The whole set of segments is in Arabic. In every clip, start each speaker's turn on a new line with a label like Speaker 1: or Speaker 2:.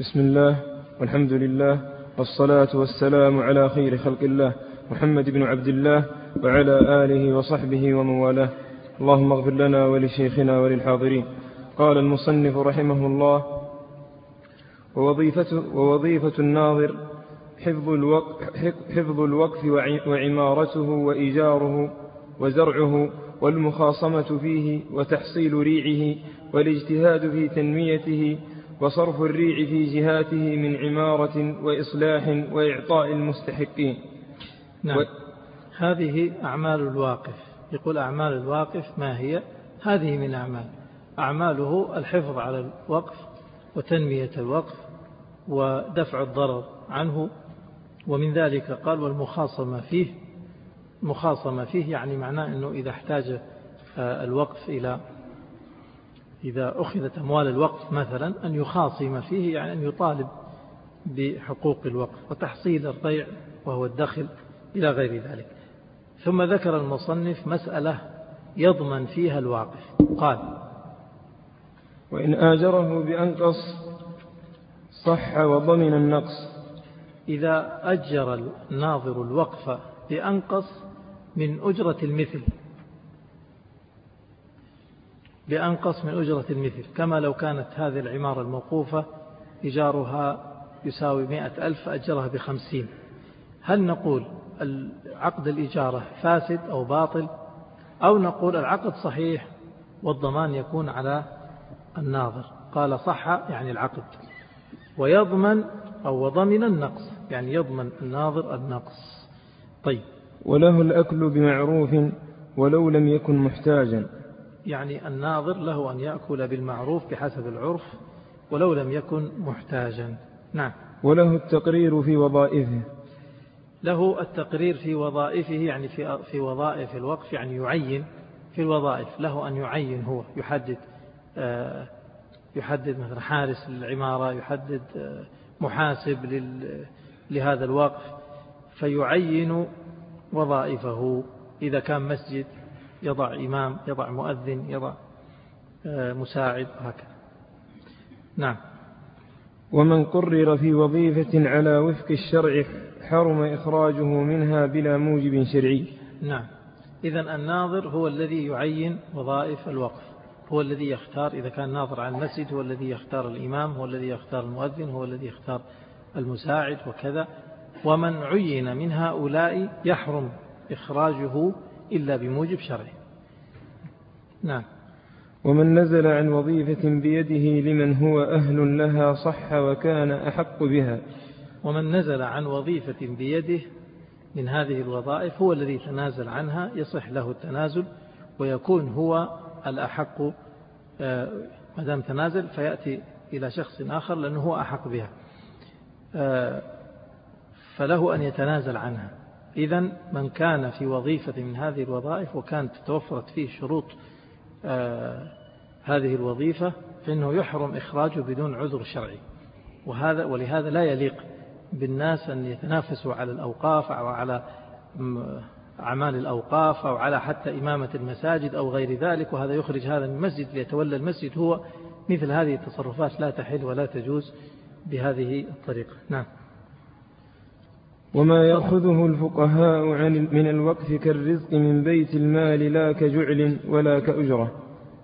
Speaker 1: بسم الله والحمد لله والصلاة والسلام على خير خلق الله محمد بن عبد الله وعلى آله وصحبه ومن والاه. اللهم اغفر لنا ولشيخنا وللحاضرين. قال المصنف رحمه الله: ووظيفة الناظر حفظ الوقف وعمارته وإيجاره وزرعه والمخاصمة فيه وتحصيل ريعه والاجتهاد في تنميته وصرف الريع في جهاته من عمارة وإصلاح وإعطاء المستحقين.
Speaker 2: نعم. هذه أعمال الواقف. يقول أعمال الواقف ما هي؟ هذه من أعماله الحفظ على الوقف وتنمية الوقف ودفع الضرر عنه، ومن ذلك قال والمخاصمة فيه. مخاصمة فيه يعني معناه أنه إذا احتاج الوقف إذا أخذت أموال الوقف مثلا أن يخاصم فيه، يعني أن يطالب بحقوق الوقف وتحصيل الريع وهو الدخل إلى غير ذلك. ثم ذكر المصنف مسألة يضمن فيها الواقف. قال:
Speaker 1: وإن آجره بأنقص صح وضمن النقص.
Speaker 2: إذا أجر الناظر الوقف بأنقص من أجرة المثل، بأنقص من أجرة المثل، كما لو كانت هذه العمارة الموقوفة إيجارها يساوي 100,000 فأجرها ب50، هل نقول عقد الإجارة فاسد أو باطل، أو نقول العقد صحيح والضمان يكون على الناظر؟ قال صح يعني العقد، ويضمن أو وضمن النقص يعني يضمن الناظر النقص. طيب،
Speaker 1: وله الأكل بمعروف ولو لم يكن محتاجا،
Speaker 2: يعني الناظر له أن يأكل بالمعروف بحسب العرف ولو لم يكن محتاجا. نعم.
Speaker 1: وله التقرير في وظائفه.
Speaker 2: له التقرير في وظائفه يعني في وظائف الوقف، يعني يعين في الوظائف، له أن يعين، هو يحدد مثلا حارس للعمارة، يحدد محاسب لهذا الوقف، فيعين وظائفه. إذا كان مسجد يضع إمام، يضع مؤذن، يضع مساعد، هكذا. نعم.
Speaker 1: ومن قرر في وظيفة على وفق الشرع حرم إخراجه منها بلا موجب شرعي.
Speaker 2: نعم. إذن الناظر هو الذي يعين وظائف الوقف، هو الذي يختار. إذا كان ناظر عن المسجد هو الذي يختار الإمام، هو الذي يختار المؤذن، هو الذي يختار المساعد وكذا. ومن عين من هؤلاء يحرم إخراجه إلا بموجب شرعي. نعم.
Speaker 1: ومن نزل عن وظيفة بيده لمن هو أهل لها صح وكان أحق بها.
Speaker 2: ومن نزل عن وظيفة بيده من هذه الوظائف هو الذي تنازل عنها، يصح له التنازل ويكون هو الأحق. ما دام تنازل فيأتي إلى شخص آخر لأنه هو أحق بها، فله أن يتنازل عنها. إذن من كان في وظيفة من هذه الوظائف وكانت توفرت فيه شروط هذه الوظيفة فإنه يحرم إخراجه بدون عذر شرعي. ولهذا لا يليق بالناس أن يتنافسوا على الأوقاف أو على أعمال الأوقاف أو على حتى إمامة المساجد أو غير ذلك، وهذا يخرج هذا من المسجد ليتولى المسجد هو. مثل هذه التصرفات لا تحل ولا تجوز بهذه الطريقة. نعم.
Speaker 1: وما يأخذه الفقهاء من الوقف كالرزق من بيت المال لا كجعل ولا كأجرة.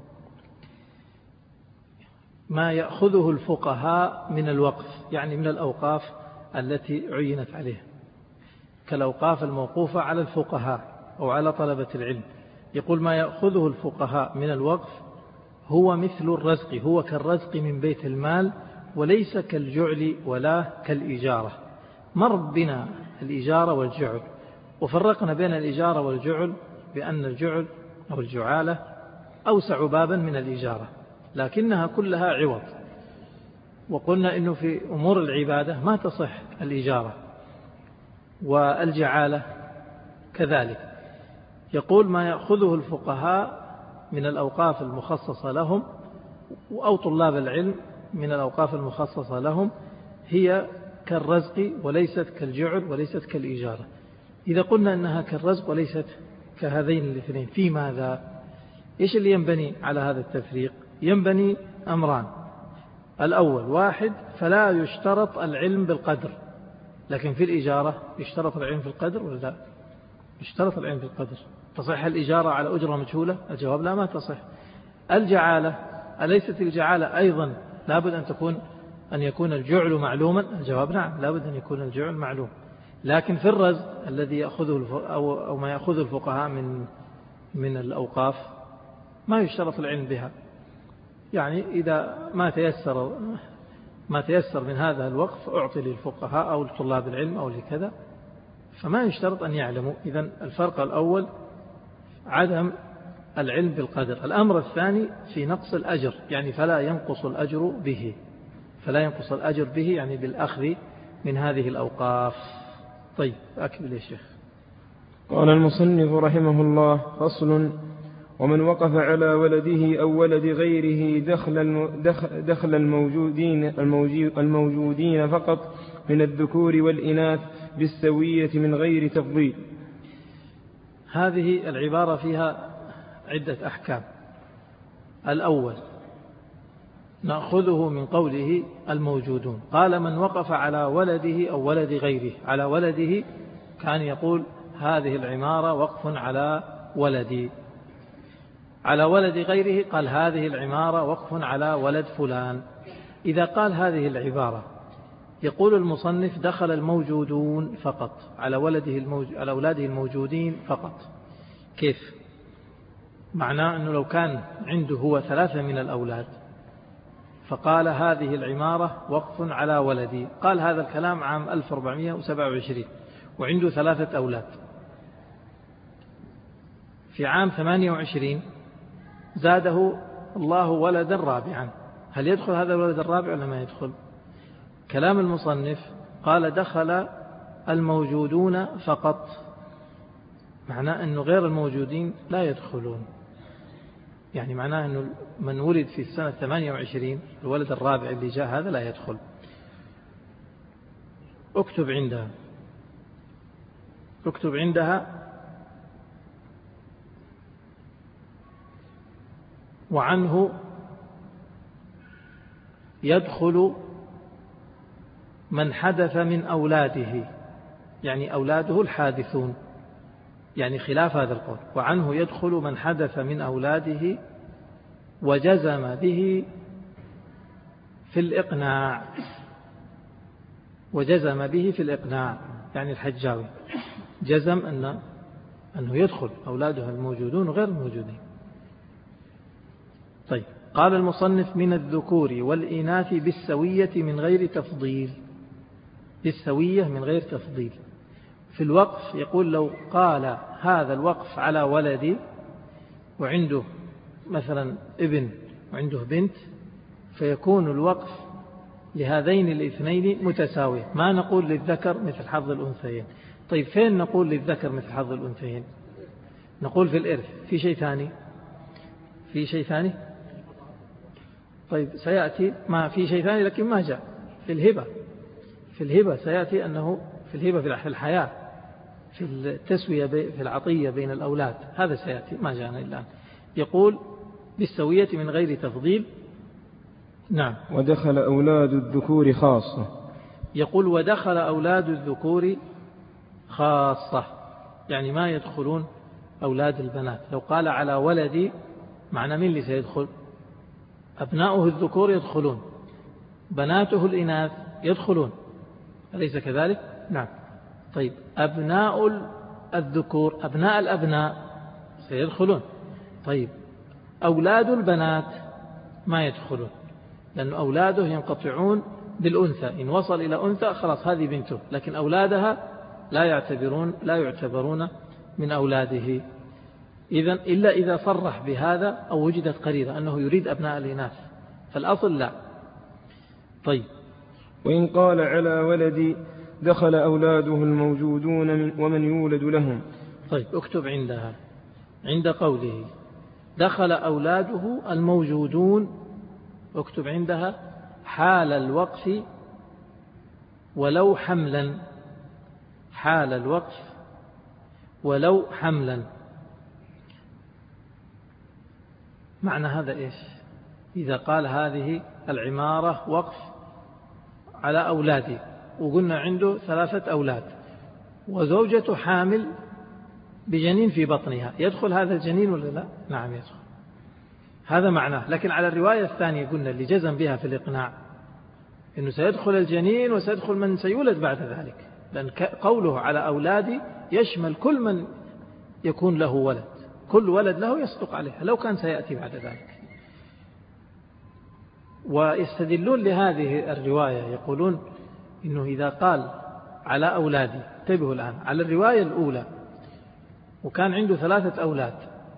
Speaker 2: ما يأخذه الفقهاء من الوقف يعني من الأوقاف التي عينت عليه، كالأوقاف الموقوفة على الفقهاء أو على طلبة العلم. يقول ما يأخذه الفقهاء من الوقف هو مثل الرزق، هو كالرزق من بيت المال وليس كالجعل ولا كالإجارة. مر بنا الإجارة والجعل وفرقنا بين الإجارة والجعل بأن الجعل أو الجعالة أوسع بابا من الإجارة، لكنها كلها عوض. وقلنا إنه في أمور العبادة ما تصح الإجارة والجعالة كذلك. يقول ما يأخذه الفقهاء من الأوقاف المخصصة لهم أو طلاب العلم من الأوقاف المخصصة لهم هي كالرزق وليست كالجعل وليست كالإجارة. إذا قلنا أنها كالرزق وليست كهذين الاثنين، في ماذا؟ إيش اللي ينبني على هذا التفريق؟ ينبني أمران. الأول، واحد فلا يشترط العلم بالقدر. لكن في الإجارة يشترط العلم في القدر ولا لا؟ يشترط العلم في القدر. تصح الإجارة على أجرة مجهولة؟ الجواب لا، ما تصح. الجعالة، أليست الجعالة أيضا لابد أن يكون الجعل معلوما؟ الجواب نعم، لابد أن يكون الجعل معلوم. لكن في الرزق الذي يأخذه أو ما يأخذ الفقهاء من الأوقاف ما يشترط العلم بها. يعني إذا ما تيسر من هذا الوقف أعطي للفقهاء أو لطلاب العلم أو لكذا، فما يشترط أن يعلموا. إذن الفرق الأول عدم العلم بالقدر. الأمر الثاني في نقص الأجر، يعني فلا ينقص الأجر به، يعني بالأخذ من هذه الأوقاف. طيب أكمل يا شيخ.
Speaker 1: قال المصنف رحمه الله: فصل: ومن وقف على ولده أو ولد غيره دخل الموجودين فقط من الذكور والإناث بالسوية من غير تفضيل.
Speaker 2: هذه العبارة فيها عدة أحكام. الأول نأخذه من قوله الموجودون. قال: من وقف على ولده أو ولد غيره. على ولده كان يقول هذه العمارة وقف على ولدي. على ولد غيره قال هذه العمارة وقف على ولد فلان. إذا قال هذه العبارة يقول المصنف دخل الموجودون فقط على أولاده الموجودين فقط. كيف؟ معناه أنه لو كان عنده هو 3 من الأولاد فقال هذه العمارة وقف على ولدي، قال هذا الكلام عام 1427 وعنده 3 أولاد. في عام 28 زاده الله ولدا رابعا، هل يدخل هذا الولد الرابع ولا ما يدخل؟ كلام المصنف قال دخل الموجودون فقط، معناه أنه غير الموجودين لا يدخلون. يعني معناه أنه من ولد في السنة 28 الولد الرابع اللي جاء هذا لا يدخل. اكتب عندها وعنه يدخل من حدث من أولاده، يعني أولاده الحادثون، يعني خلاف هذا القول. وعنه يدخل من حدث من أولاده وجزم به في الإقناع، يعني الحجاوي جزم أنه يدخل أولاده الموجودون وغير الموجودين. طيب، قال المصنف من الذكور والإناث بالسوية من غير تفضيل. بالسوية من غير تفضيل. في الوقف يقول لو قال هذا الوقف على ولدي وعنده مثلا ابن وعنده بنت فيكون الوقف لهذين الاثنين متساوي، ما نقول للذكر مثل حظ الأنثيين. طيب فين نقول للذكر مثل حظ الأنثيين؟ نقول في الإرث. في شيء ثاني؟ طيب سيأتي ما في شيء ثاني لكن ما جاء. في الهبة سيأتي أنه في الهبة في الحياة، في التسوية في العطية بين الأولاد، هذا سيأتي ما جاءنا الآن. يقول بالسوية من غير تفضيل. نعم.
Speaker 1: ودخل أولاد الذكور خاصة.
Speaker 2: يقول ودخل أولاد الذكور خاصة، يعني ما يدخلون أولاد البنات. لو قال على ولدي معنى من اللي سيدخل؟ أبناؤه الذكور يدخلون، بناته الإناث يدخلون، أليس كذلك؟ نعم. طيب أبناء الذكور أبناء الأبناء سيدخلون. طيب أولاد البنات ما يدخلون، لأن أولاده ينقطعون بالأنثى، إن وصل إلى أنثى خلاص هذه بنته، لكن أولادها لا يعتبرون من أولاده. إذن إلا إذا صرح بهذا أو وجدت قرينة أنه يريد أبناء الإناث، فالأصل لا. طيب،
Speaker 1: وإن قال على ولدي دخل أولاده الموجودون ومن يولد لهم.
Speaker 2: طيب اكتب عندها عند قوله دخل أولاده الموجودون، اكتب عندها حال الوقف ولو حملا. حال الوقف ولو حملا. معنى هذا إيش؟ إذا قال هذه العمارة وقف على أولادي، وقلنا عنده 3 أولاد وزوجته حامل بجنين في بطنها، يدخل هذا الجنين ولا لا؟ نعم يدخل، هذا معناه. لكن على الرواية الثانية قلنا اللي جزم بها في الإقناع إنه سيدخل الجنين وسيدخل من سيولد بعد ذلك، لأن قوله على أولادي يشمل كل من يكون له ولد، كل ولد له يصدق عليه لو كان سيأتي بعد ذلك. ويستدلون لهذه الرواية يقولون إنه إذا قال على أولادي، انتبهوا الآن على الرواية الأولى وكان عنده 3 أولاد،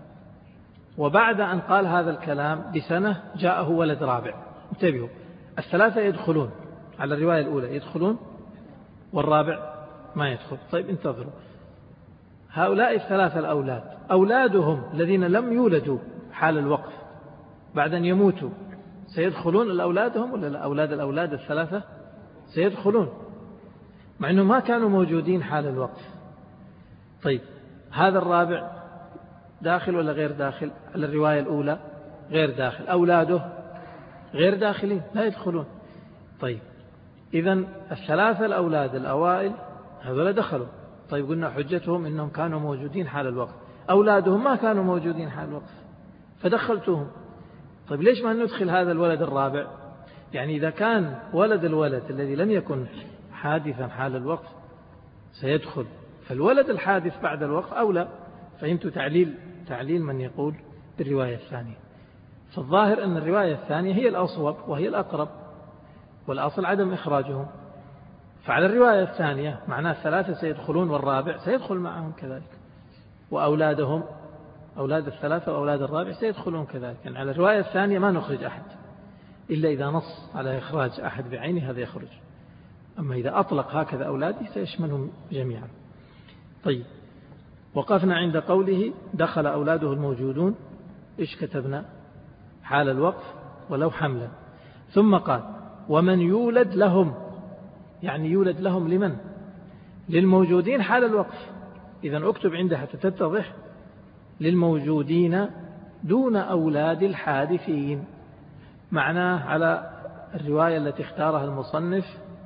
Speaker 2: وبعد أن قال هذا الكلام بسنة جاءه ولد رابع، انتبهوا، 3 يدخلون على الرواية الأولى يدخلون والرابع ما يدخل. طيب انتظروا، هؤلاء 3 الأولاد أولادهم الذين لم يولدوا حال الوقف بعد أن يموتوا سيدخلون الأولادهم ولا لا؟ الأولاد 3 سيدخلون مع أنه ما كانوا موجودين حال الوقف. طيب هذا الرابع داخل ولا غير داخل؟ على الرواية الأولى غير داخل، أولاده غير داخلين لا يدخلون. طيب إذن 3 الأولاد الأوائل هذول دخلوا. طيب قلنا حجتهم إنهم كانوا موجودين حال الوقف، أولادهم ما كانوا موجودين حال الوقف فدخلتهم. طيب ليش ما ندخل هذا الولد الرابع؟ يعني إذا كان ولد الولد الذي لم يكن حادثا حال الوقف سيدخل، فالولد الحادث بعد الوقف أولى. فهمتوا تعليل من يقول بالرواية الثانية؟ فالظاهر أن الرواية الثانية هي الأصوب وهي الأقرب، والأصل عدم إخراجهم. فعلى الرواية الثانية معناه 3 سيدخلون والرابع سيدخل معهم كذلك، وأولادهم أولاد 3 وأولاد الرابع سيدخلون كذلك. يعني على الرواية الثانية ما نخرج أحد إلا إذا نص على إخراج أحد بعينه هذا يخرج، أما إذا أطلق هكذا أولادي سيشملهم جميعا. طيب وقفنا عند قوله دخل أولاده الموجودون، إيش كتبنا؟ حال الوقف ولو حملا. ثم قال ومن يولد لهم، يعني يولد لهم لمن؟ للموجودين حال الوقف. إذن أكتب عندها حتى تتضح، للموجودين دون أولاد الحادثين. معناه على الرواية التي اختارها المصنف،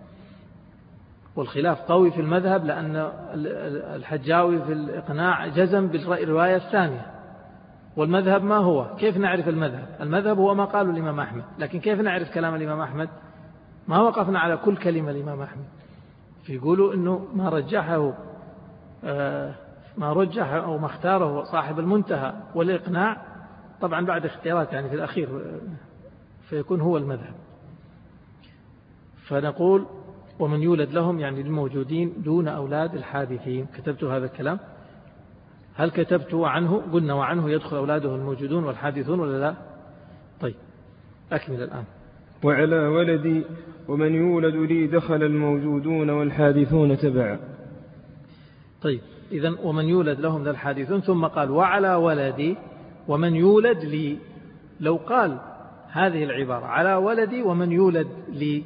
Speaker 2: والخلاف قوي في المذهب لأن الحجاوي في الإقناع جزم بالرواية الثانية، والمذهب ما هو؟ كيف نعرف المذهب؟ المذهب هو ما قالوا الإمام أحمد، لكن كيف نعرف كلام الإمام أحمد؟ ما وقفنا على كل كلمة الإمام أحمد، فيقولوا إنه ما رجح أو ما اختاره صاحب المنتهى والإقناع، طبعا بعد اختيارات يعني في الأخير فيكون هو المذهب. فنقول ومن يولد لهم يعني الموجودين دون أولاد الحادثين. كتبت هذا الكلام؟ هل كتبت وعنه؟ قلنا وعنه يدخل أولاده الموجودون والحادثون ولا لا؟ طيب أكمل الآن.
Speaker 1: وعلى ولدي ومن يولد لي دخل الموجودون والحادثون تبعا.
Speaker 2: طيب إذن ومن يولد لهم ذا الحادثون، ثم قال وعلى ولدي ومن يولد لي. لو قال هذه العبارة على ولدي ومن يولد لي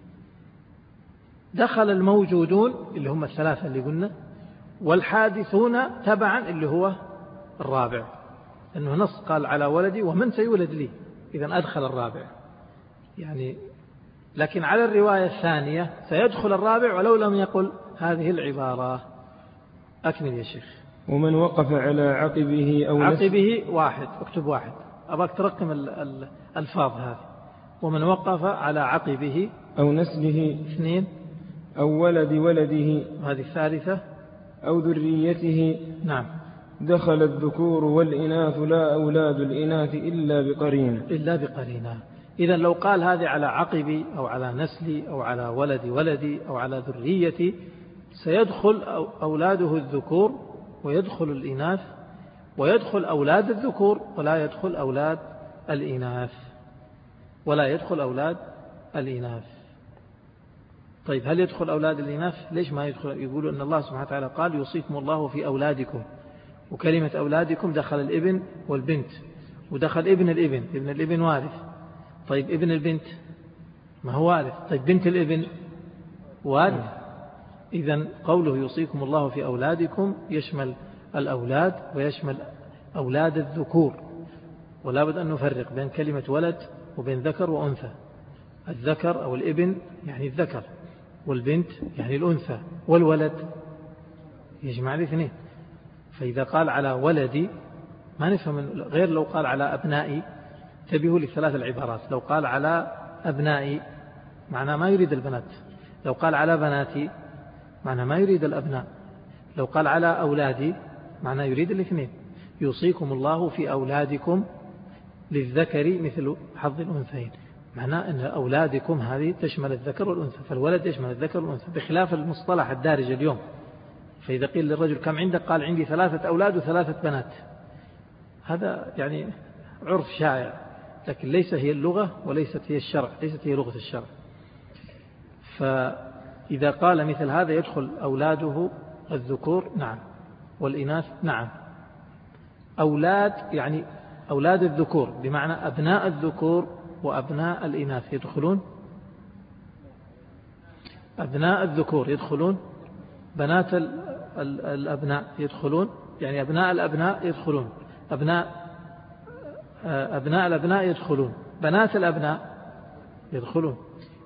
Speaker 2: دخل الموجودون اللي هم 3 اللي قلنا، والحادثون تبعا اللي هو الرابع، أنه نص قال على ولدي ومن سيولد لي، إذن أدخل الرابع يعني. لكن على الرواية الثانية سيدخل الرابع ولو لم يقل هذه العبارة. أكمل يا شيخ.
Speaker 1: ومن وقف على عقبه أو
Speaker 2: عقبه 1، اكتب 1، أباك ترقم الألفاظ هذه. ومن وقف على عقبه
Speaker 1: أو نسله
Speaker 2: 2،
Speaker 1: أو ولد ولده
Speaker 2: هذه 3،
Speaker 1: أو ذريته.
Speaker 2: نعم.
Speaker 1: دخل الذكور والإناث لا أولاد الإناث إلا بقرينة.
Speaker 2: إذن لو قال هذه على عقبي أو على نسلي أو على ولد ولدي أو على ذريتي سيدخل أولاده الذكور ويدخل الإناث، ويدخل أولاد الذكور ولا يدخل أولاد الإناث. طيب هل يدخل أولاد الإناث؟ ليش ما يدخل؟ يقولوا أن الله سبحانه وتعالى قال يوصيكم الله في أولادكم، وكلمة أولادكم دخل الابن والبنت، ودخل ابن الابن وارث. طيب ابن البنت ما هو وارث، طيب بنت الابن وارث. إذن قوله يوصيكم الله في أولادكم يشمل الأولاد ويشمل أولاد الذكور، ولا بد أن نفرق بين كلمة ولد وبين ذكر وأنثى. الذكر أو الابن يعني الذكر، والبنت يعني الأنثى، والولد يجمع الاثنين. فإذا قال على ولدي ما نفهم غير لو قال على أبنائي. انتبهوا لثلاث العبارات. لو قال على أبنائي معناه ما يريد البنات، لو قال على بناتي معناه ما يريد الأبناء، لو قال على أولادي معناه يريد الاثنين. يوصيكم الله في أولادكم للذكر مثل حظ الأنثيين، معناه أن أولادكم هذه تشمل الذكر والأنثى، فالولد يشمل الذكر والأنثى بخلاف المصطلح الدارج اليوم. فإذا قيل للرجل كم عندك؟ قال عندي 3 أولاد و3 بنات. هذا يعني عرف شائع، لكن ليس هي اللغة وليست هي الشرع، ليست هي لغة الشرع. فإذا قال مثل هذا يدخل أولاده الذكور نعم، والإناث نعم. أولاد يعني أولاد الذكور بمعنى أبناء الذكور وأبناء الإناث يدخلون. أبناء الذكور يدخلون، بنات الأبناء يدخلون، يعني أبناء الأبناء يدخلون، أبناء الأبناء يدخلون، بنات الأبناء يدخلون،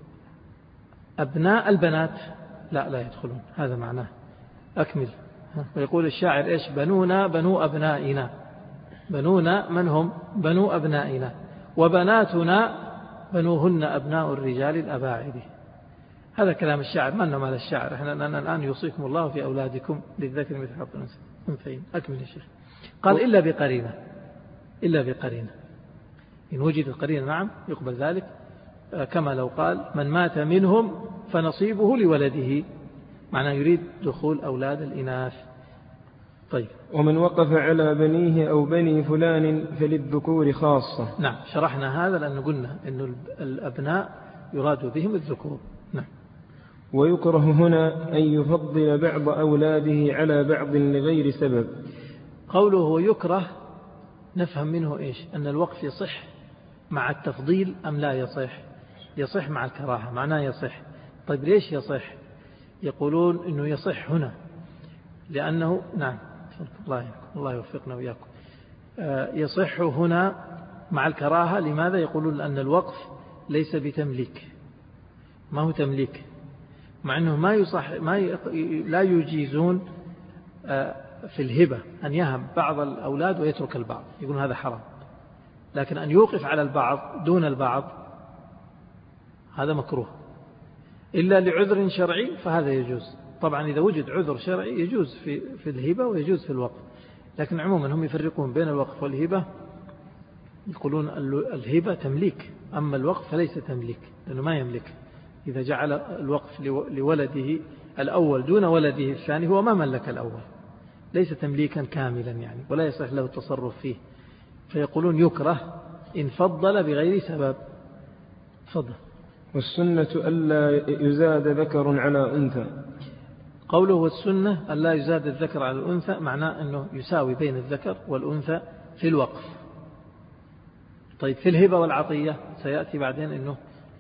Speaker 2: أبناء البنات لا يدخلون. هذا معناه. أكمل. ويقول الشاعر إيش؟ بنونا بنو أبنائنا. بنونا من هم؟ بنو أبنائنا، وبناتنا بنوهن أبناء الرجال الأباعد. هذا كلام الشاعر، ما مال الشاعر. احنا الآن يوصيكم الله في أولادكم للذكر مثل حظ الأنثيين. أكمل يا شيخ. قال إلا بقرينة، إلا بقرينة. إن وجدت قرينة نعم يقبل ذلك، كما لو قال من مات منهم فنصيبه لولده، معناه يريد دخول أولاد الإناث. طيب.
Speaker 1: ومن وقف على بنيه أو بني فلان فللذكور خاصة.
Speaker 2: نعم شرحنا هذا لأن قلنا أن الأبناء يراد بهم الذكور. نعم.
Speaker 1: ويكره هنا أن يفضل بعض أولاده على بعض لغير سبب.
Speaker 2: قوله يكره نفهم منه إيش؟ أن الوقف يصح مع التفضيل أم لا يصح؟ يصح مع الكراهة، معناه يصح. طيب ليش يصح؟ يقولون إنه يصح هنا لأنه نعم الله يوفقنا وإياكم. يصح هنا مع الكراهة. لماذا؟ يقولون لأن الوقف ليس بتمليك، ما هو تمليك، مع أنه ما يصح لا يجيزون في الهبة أن يهب بعض الأولاد ويترك البعض، يقولون هذا حرام. لكن أن يوقف على البعض دون البعض هذا مكروه، إلا لعذر شرعي فهذا يجوز. طبعا إذا وجد عذر شرعي يجوز في الهبة ويجوز في الوقف، لكن عموما هم يفرقون بين الوقف والهبة. يقولون الهبة تمليك، أما الوقف فليس تمليك لأنه ما يملك. إذا جعل الوقف لولده الأول دون ولده الثاني هو ما ملك الأول، ليس تمليكا كاملا يعني، ولا يصح له التصرف فيه. فيقولون يكره إن فضل بغير سبب. تفضل.
Speaker 1: والسنة ألا يزاد ذكر على أنثى.
Speaker 2: قوله والسنة ألا يزاد الذكر على الأنثى معناه أنه يساوي بين الذكر والأنثى في الوقف. طيب في الهبة والعطية سيأتي بعدين أنه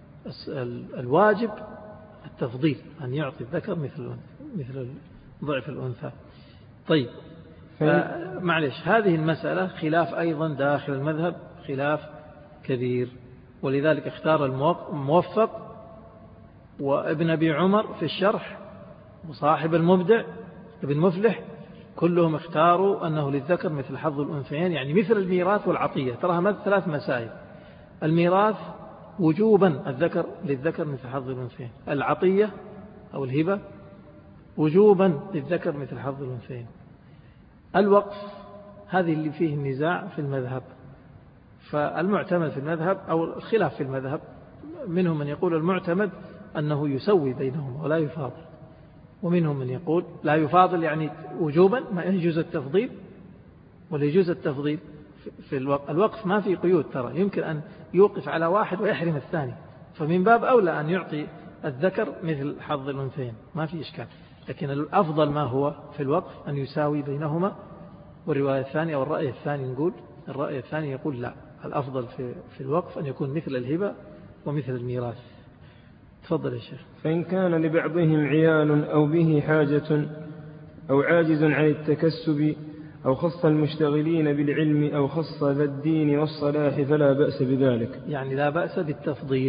Speaker 2: الواجب التفضيل، أن يعطي الذكر مثل ضعف الأنثى. طيب معلش هذه المسألة خلاف أيضا داخل المذهب، خلاف كبير، ولذلك اختار الموفق وابن أبي عمر في الشرح وصاحب المبدع ابن مفلح، كلهم اختاروا أنه للذكر مثل حظ الأنثيين، يعني مثل الميراث والعطية. تراها 3 مسائل: الميراث وجوبا الذكر للذكر مثل حظ الأنثيين، العطية أو الهبة وجوبا للذكر مثل حظ الأنثيين. الوقف هذه اللي فيه النزاع في المذهب. فالمعتمد في المذهب أو الخلاف في المذهب، منهم من يقول المعتمد أنه يسوي بينهم ولا يفاضل، ومنهم من يقول لا يفاضل يعني وجوبا، ما يجوز التفضيل ولا يجوز التفضيل في الوقف ما في قيود، ترى يمكن أن يوقف على واحد ويحرم الثاني، فمن باب أولى أن يعطي الذكر مثل حظ الأنثيين، ما في إشكال. لكن الأفضل ما هو في الوقف أن يساوي بينهما. والرواية الثانية أو الرأي الثاني نقول الرأي الثاني يقول لا، الأفضل في الوقف أن يكون مثل الهبة ومثل الميراث. تفضل يا شيخ.
Speaker 1: فإن كان لبعضهم عيال أو به حاجة أو عاجز عن التكسب أو خص المشتغلين بالعلم أو خص ذا الدين والصلاح فلا بأس بذلك.
Speaker 2: يعني لا بأس بالتفضيل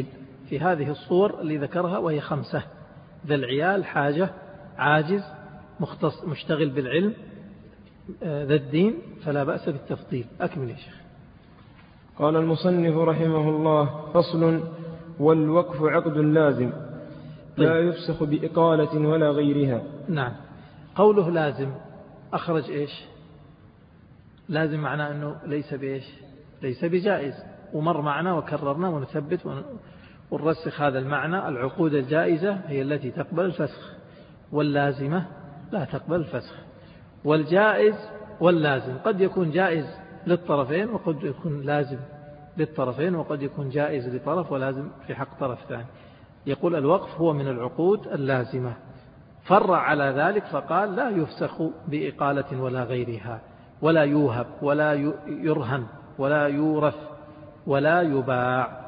Speaker 2: في هذه الصور اللي ذكرها وهي 5: ذا العيال، حاجة، عاجز، مشتغل بالعلم، ذا الدين، فلا بأس بالتفضيل. أكمل يا شيخ.
Speaker 1: قال المصنف رحمه الله: فصل: والوقف عقد لازم لا يفسخ بإقالة ولا غيرها.
Speaker 2: نعم. قوله لازم أخرج إيش؟ لازم معناه أنه ليس بإيش؟ ليس بجائز، ومر معنا وكررنا ونثبت ونرسخ هذا المعنى. العقود الجائزة هي التي تقبل الفسخ، واللازمة لا تقبل الفسخ. والجائز واللازم قد يكون جائز للطرفين، وقد يكون لازم للطرفين، وقد يكون جائز لطرف ولازم في حق طرف ثاني. يقول الوقف هو من العقود اللازمة، فرع على ذلك فقال: لا يفسخ بإقالة ولا غيرها، ولا يوهب، ولا يرهن، ولا يورث، ولا يباع.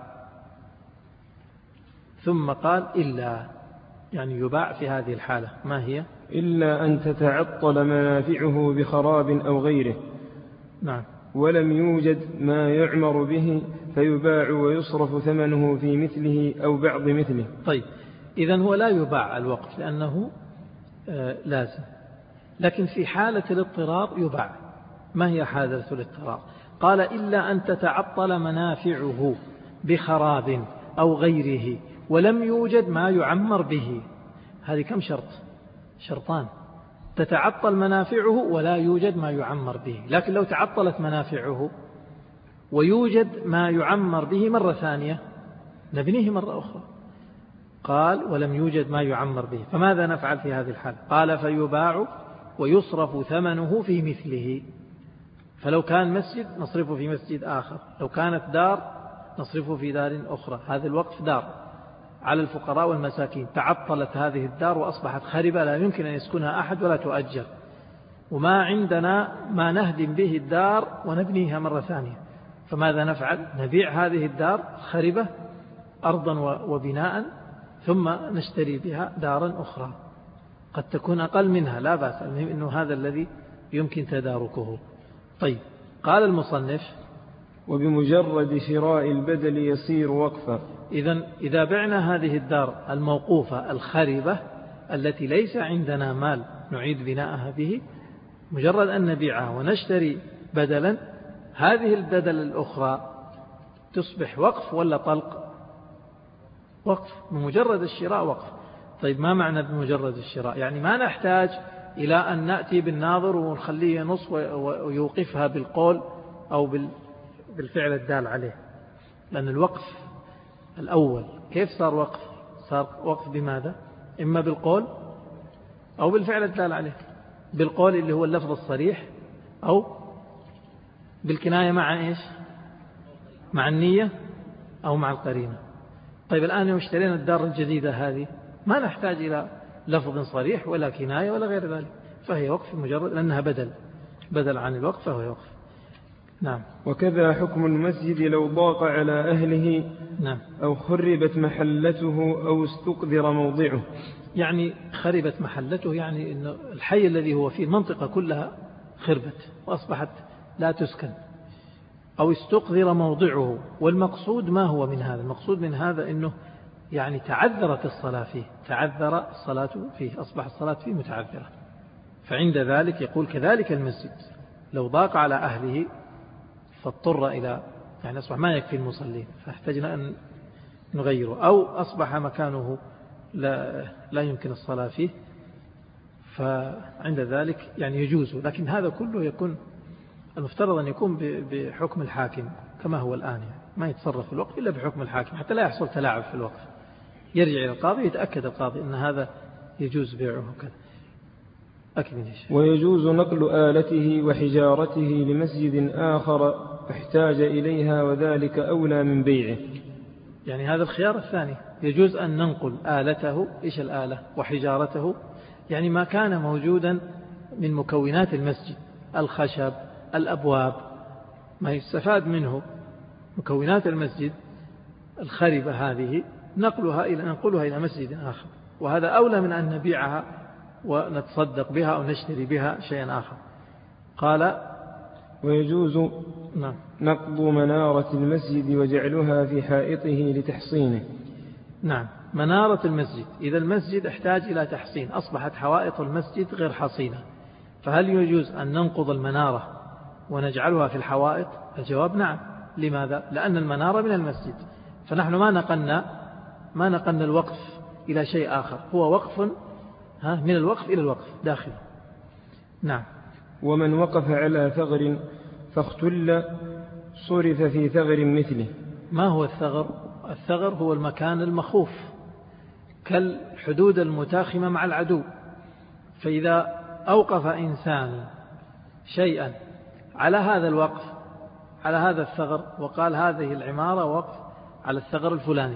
Speaker 2: ثم قال: إلا، يعني يباع في هذه الحالة، ما هي؟
Speaker 1: إلا أن تتعطل منافعه بخراب أو غيره.
Speaker 2: نعم.
Speaker 1: ولم يوجد ما يعمر به فيباع ويصرف ثمنه في مثله أو بعض مثله.
Speaker 2: طيب، إذن هو لا يباع الوقف لأنه لازم، لكن في حالة الاضطرار يباع. ما هي حالة الاضطرار؟ قال: إلا أن تتعطل منافعه بخراب أو غيره ولم يوجد ما يعمر به. هذه كم شرط؟ شرطان: تتعطل منافعه ولا يوجد ما يعمر به. لكن لو تعطلت منافعه ويوجد ما يعمر به مرة ثانية نبنيه مرة أخرى. قال: ولم يوجد ما يعمر به، فماذا نفعل في هذه الحالة؟ قال: فيباع ويصرف ثمنه في مثله. فلو كان مسجد نصرفه في مسجد آخر، لو كانت دار نصرفه في دار أخرى. هذا الوقف دار على الفقراء والمساكين، تعطلت هذه الدار وأصبحت خربة لا يمكن أن يسكنها أحد ولا تؤجر، وما عندنا ما نهدم به الدار ونبنيها مرة ثانية. فماذا نفعل؟ نبيع هذه الدار خربة أرضا وبناء، ثم نشتري بها دارا أخرى قد تكون أقل منها، لا بأس، المهم أنه هذا الذي يمكن تداركه. طيب، قال المصنف:
Speaker 1: وبمجرد شراء البدل يصير وقفا.
Speaker 2: إذا بعنا هذه الدار الموقوفة الخربة التي ليس عندنا مال نعيد بناءها به، مجرد أن نبيعها ونشتري بدلا، هذه البدل الأخرى تصبح وقف ولا طلق؟ وقف بمجرد الشراء، وقف. طيب، ما معنى بمجرد الشراء؟ يعني ما نحتاج إلى أن نأتي بالناظر ونخليه نص ويوقفها بالقول أو بالفعل الدال عليه، لأن الوقف الأول كيف صار وقف؟ صار وقف بماذا؟ إما بالقول أو بالفعل الدال عليه. بالقول اللي هو اللفظ الصريح، أو بالكناية مع إيش؟ مع النية أو مع القرينة. طيب، الآن يوم اشترينا الدار الجديدة هذه ما نحتاج إلى لفظ صريح ولا كناية ولا غير ذلك، فهي وقف مجرد لأنها بدل عن الوقف، فهو وقف. نعم.
Speaker 1: وكذا حكم المسجد لو ضاق على أهله.
Speaker 2: نعم.
Speaker 1: أو خربت محلته أو استقذر موضعه.
Speaker 2: يعني خربت محلته، يعني إن الحي الذي هو فيه المنطقة كلها خربت وأصبحت لا تسكن. أو استقذر موضعه، والمقصود ما هو من هذا؟ المقصود من هذا إنه يعني تعذرت الصلاة فيه، تعذر الصلاة فيه، أصبح الصلاة فيه متعذرة. فعند ذلك يقول: كذلك المسجد لو ضاق على أهله فاضطر إلى، يعني أصبح ما يكفي المصلين فاحتجنا أن نغيره، أو أصبح مكانه لا يمكن الصلاة فيه، فعند ذلك يعني يجوز. لكن هذا كله يكون المفترض أن يكون بحكم الحاكم كما هو الآن، يعني ما يتصرف في الوقف إلا بحكم الحاكم حتى لا يحصل تلاعب في الوقف. يرجع إلى القاضي يتأكد القاضي أن هذا يجوز بيعه كذا.
Speaker 1: ويجوز نقل آلته وحجارته لمسجد آخر احتاج إليها، وذلك أولى من بيعه.
Speaker 2: يعني هذا الخيار الثاني، يجوز أن ننقل آلته، إيش الآلة؟ وحجارته، يعني ما كان موجودا من مكونات المسجد، الخشب، الأبواب، ما يستفاد منه مكونات المسجد الخربة هذه، ننقلها إلى مسجد آخر، وهذا أولى من أن نبيعها ونتصدق بها أو نشتري بها شيئا آخر. قال:
Speaker 1: ويجوز نقض منارة المسجد وجعلها في حائطه لتحصينه.
Speaker 2: نعم. منارة المسجد، إذا المسجد احتاج إلى تحصين، أصبحت حوائط المسجد غير حصينة، فهل يجوز أن ننقض المنارة ونجعلها في الحوائط؟ الجواب نعم. لماذا؟ لأن المنارة من المسجد، فنحن ما نقلنا الوقف إلى شيء آخر، هو وقف من الوقف إلى الوقف داخله. نعم.
Speaker 1: ومن وقف على ثغر فاختل صرف في ثغر مثله.
Speaker 2: ما هو الثغر؟ الثغر هو المكان المخوف كالحدود المتاخمة مع العدو، فإذا أوقف إنسان شيئا على هذا الوقف، على هذا الثغر، وقال هذه العمارة وقف على الثغر الفلاني،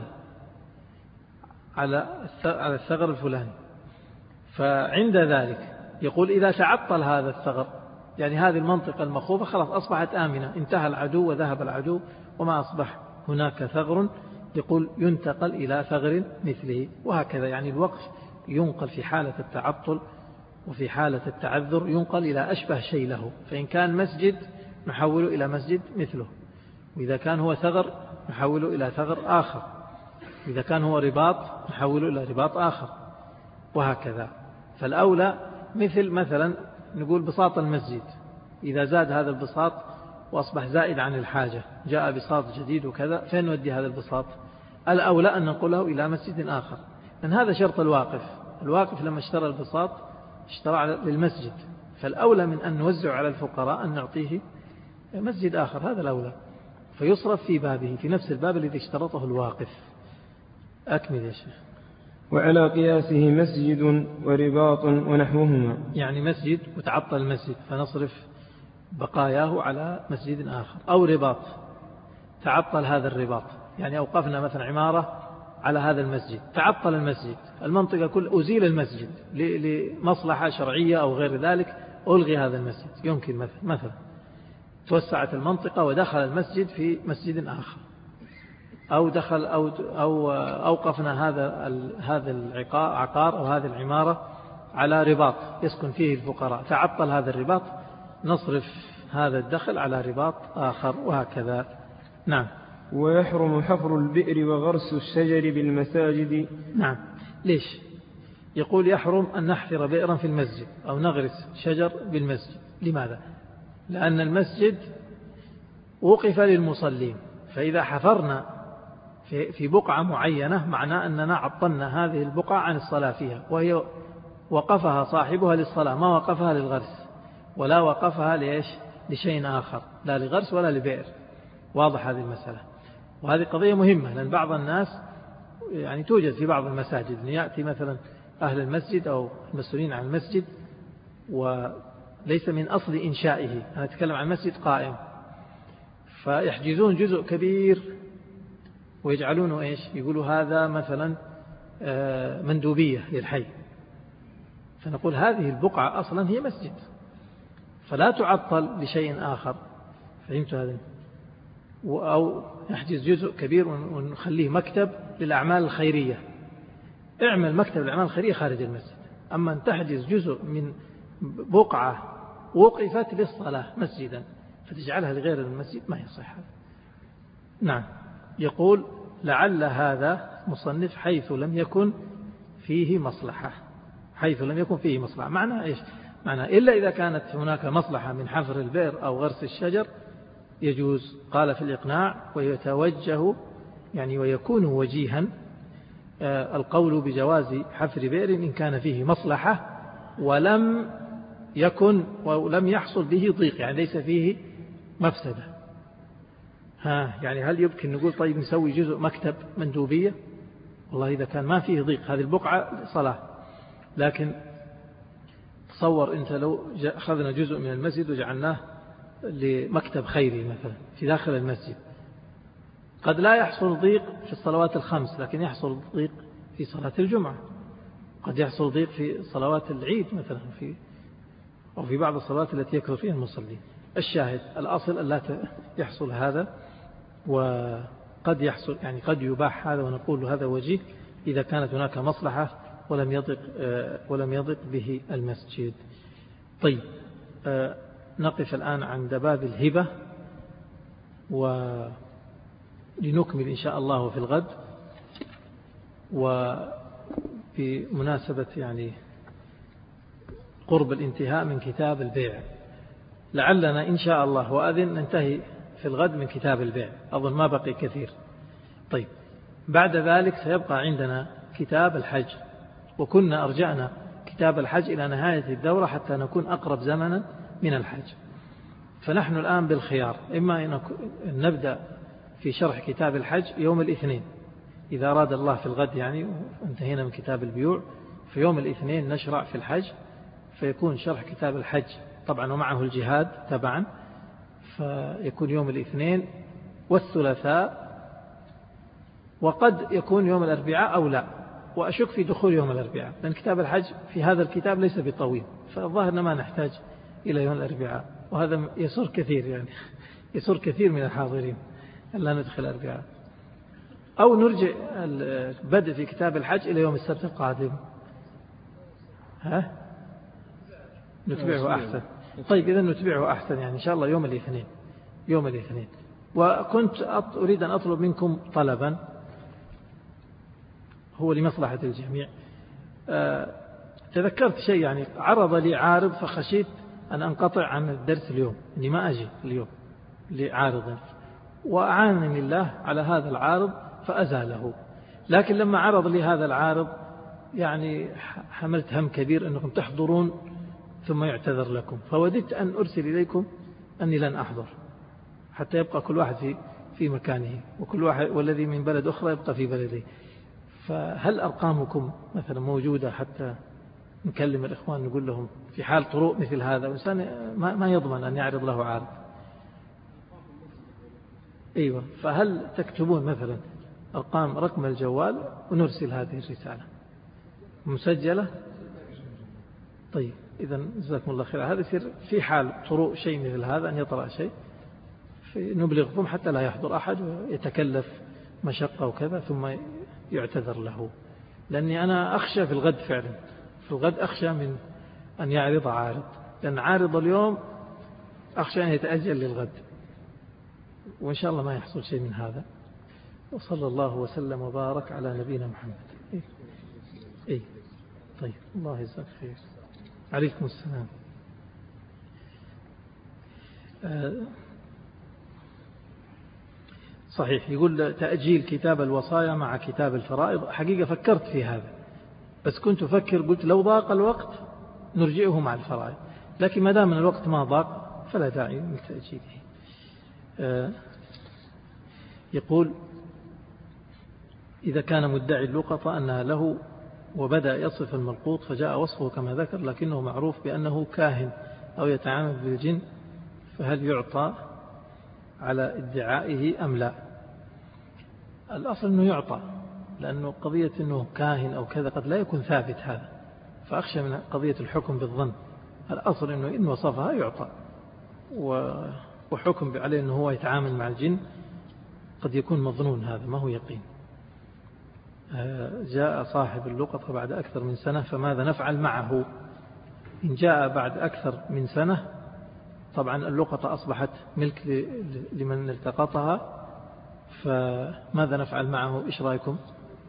Speaker 2: على الثغر الفلاني، فعند ذلك يقول إذا تعطل هذا الثغر، يعني هذه المنطقة المخوفة خلاص أصبحت آمنة، انتهى العدو وذهب العدو وما أصبح هناك ثغر، يقول ينتقل إلى ثغر مثله، وهكذا. يعني الوقف ينقل في حالة التعطل، وفي حالة التعذر ينقل إلى أشبه شيء له، فإن كان مسجد نحوله إلى مسجد مثله، وإذا كان هو ثغر نحوله إلى ثغر آخر، إذا كان هو رباط نحوله إلى رباط آخر، وهكذا. فالأولى مثلا نقول بساط المسجد، إذا زاد هذا البساط وأصبح زائد عن الحاجة، جاء بساط جديد وكذا، فين نودي هذا البساط؟ الأولى أن ننقله إلى مسجد آخر، لأن هذا شرط الواقف. الواقف لما اشترى البساط اشترى للمسجد، فالأولى من أن نوزع على الفقراء أن نعطيه مسجد آخر، هذا الأولى، فيصرف في بابه، في نفس الباب الذي اشترطه الواقف. أكمل يا شيخ.
Speaker 1: وعلى قياسه مسجد ورباط ونحوهما،
Speaker 2: يعني مسجد وتعطل المسجد فنصرف بقاياه على مسجد آخر، أو رباط تعطل هذا الرباط، يعني أوقفنا مثلا عمارة على هذا المسجد، تعطل المسجد، المنطقة كل أزيل المسجد لمصلحة شرعية أو غير ذلك، ألغي هذا المسجد، يمكن مثلا توسعت المنطقة ودخل المسجد في مسجد آخر، أو أوقفنا هذا العقار أو هذه العمارة على رباط يسكن فيه الفقراء، تعطل هذا الرباط، نصرف هذا الدخل على رباط آخر، وهكذا. نعم.
Speaker 1: ويحرم حفر البئر وغرس الشجر بالمساجد.
Speaker 2: نعم. ليش؟ يقول يحرم أن نحفر بئرا في المسجد أو نغرس شجر بالمسجد. لماذا؟ لأن المسجد وقف للمصلين، فإذا حفرنا في بقعة معينة معناه أننا عطلنا هذه البقعة عن الصلاة فيها، وهي وقفها صاحبها للصلاة، ما وقفها للغرس ولا وقفها لشيء آخر، لا لغرس ولا لبئر. واضح هذه المسألة، وهذه قضية مهمة، لأن بعض الناس يعني توجد في بعض المساجد أن يأتي مثلا أهل المسجد أو المسؤولين عن المسجد وليس من أصل إنشائه، أنا أتكلم عن مسجد قائم، فيحجزون جزء كبير ويجعلونه يقولوا هذا مثلا مندوبية للحي، فنقول هذه البقعة أصلا هي مسجد فلا تعطل لشيء آخر، فهمت هذا؟ أو نحجز جزء كبير ونخليه مكتب للأعمال الخيرية، اعمل مكتب للأعمال الخيرية خارج المسجد، أما أن تحجز جزء من بقعة وقفت للصلاة مسجدا فتجعلها لغير المسجد ما يصح. نعم. يقول لعل هذا مصنف حيث لم يكن فيه مصلحة، حيث لم يكن فيه مصلحة، معنى إيش؟ معنى إلا إذا كانت هناك مصلحة من حفر البئر أو غرس الشجر يجوز. قال في الإقناع ويتوجه يعني ويكون وجيها القول بجواز حفر بئر إن كان فيه مصلحة ولم يحصل به ضيق، يعني ليس فيه مفسدة. يعني هل يمكن نقول طيب نسوي جزء مكتب مندوبية؟ والله إذا كان ما فيه ضيق، هذه البقعة صلاة، لكن تصور أنت لو أخذنا جزء من المسجد وجعلناه لمكتب خيري مثلا في داخل المسجد، قد لا يحصل ضيق في الصلوات الخمس، لكن يحصل ضيق في صلاة الجمعة، قد يحصل ضيق في صلوات العيد مثلا أو في بعض الصلوات التي يكثر فيها المصلين. الشاهد الأصل أن لا يحصل هذا، وقد يحصل يعني قد يباح هذا، ونقول هذا وجيه إذا كانت هناك مصلحة ولم يضق به المسجد. طيب نقف الآن عند باب الهبة، ولنكمل إن شاء الله في الغد. وبمناسبة يعني قرب الانتهاء من كتاب البيع، لعلنا إن شاء الله وأذن ننتهي في الغد من كتاب البيع، أظن ما بقي كثير. طيب، بعد ذلك سيبقى عندنا كتاب الحج، وكنا أرجعنا كتاب الحج إلى نهاية الدورة حتى نكون أقرب زمنا من الحج. فنحن الآن بالخيار، إما أن نبدأ في شرح كتاب الحج يوم الاثنين إذا أراد الله في الغد، يعني انتهينا من كتاب البيوع، في يوم الاثنين نشرع في الحج، فيكون شرح كتاب الحج طبعا ومعه الجهاد تبعا، فيكون يوم الاثنين والثلاثاء، وقد يكون يوم الأربعاء أو لا، وأشك في دخول يوم الأربعاء، لأن كتاب الحج في هذا الكتاب ليس بطويل، فالظاهر ما نحتاج إلى يوم الأربعاء، وهذا يسر كثير، يعني يسر كثير من الحاضرين ألا ندخل الأربعاء، أو نرجع البدء في كتاب الحج إلى يوم السبت القادم. نتبعه أحسن. طيب، إذا نتبعه أحسن، يعني إن شاء الله يوم الاثنين. وكنت أريد أن أطلب منكم طلبا هو لمصلحة الجميع. تذكرت شيء، يعني عرض لي عارض فخشيت أن أنقطع عن الدرس اليوم، أني ما أجي اليوم لعارض، وأعانني الله على هذا العارض فأزاله. لكن لما عرض لي هذا العارض يعني حملت هم كبير أنكم تحضرون ثم يعتذر لكم، فوددت أن أرسل إليكم أني لن أحضر حتى يبقى كل واحد في مكانه، وكل واحد والذي من بلد أخرى يبقى في بلده. فهل أرقامكم مثلا موجودة حتى نكلم الإخوان نقول لهم في حال طروء مثل هذا، وإنسان ما يضمن أن يعرض له عارض؟ أيوة، فهل تكتبون مثلا رقم الجوال ونرسل هذه الرسالة مسجلة؟ طيب، إذا جزاكم الله خير. هذا يصير في حال طروء شيء مثل هذا أن يطرأ شيء نبلغكم حتى لا يحضر أحد ويتكلف مشقة وكذا ثم يعتذر له، لأني أنا أخشى في الغد فعلا، في الغد أخشى من أن يعرض عارض، لأن عارض اليوم أخشى أن يتأجل للغد، وإن شاء الله ما يحصل شيء من هذا. وصلى الله وسلم وبارك على نبينا محمد. طيب، الله يجزاك خير. عليكم السلام. صحيح، يقول تأجيل كتاب الوصايا مع كتاب الفرائض. حقيقة فكرت في هذا، بس كنت أفكر قلت لو ضاق الوقت نرجعه مع الفرائض، لكن ما دام الوقت ما ضاق فلا داعي لتأجيله. يقول إذا كان مدعي اللقطة أنها له وبدأ يصف الملقوط فجاء وصفه كما ذكر، لكنه معروف بأنه كاهن أو يتعامل بالجن، فهل يعطى على ادعائه أم لا؟ الأصل أنه يعطى، لأنه قضية أنه كاهن أو كذا قد لا يكون ثابت هذا، فأخشى من قضية الحكم بالظن. الأصل أنه إن وصفها يعطى، وحكم عليه أنه هو يتعامل مع الجن قد يكون مظنون، هذا ما هو يقين. جاء صاحب اللقطة بعد أكثر من سنة فماذا نفعل معه؟ إن جاء بعد أكثر من سنة طبعا اللقطة أصبحت ملك لمن التقطها، فماذا نفعل معه؟ إيش رأيكم؟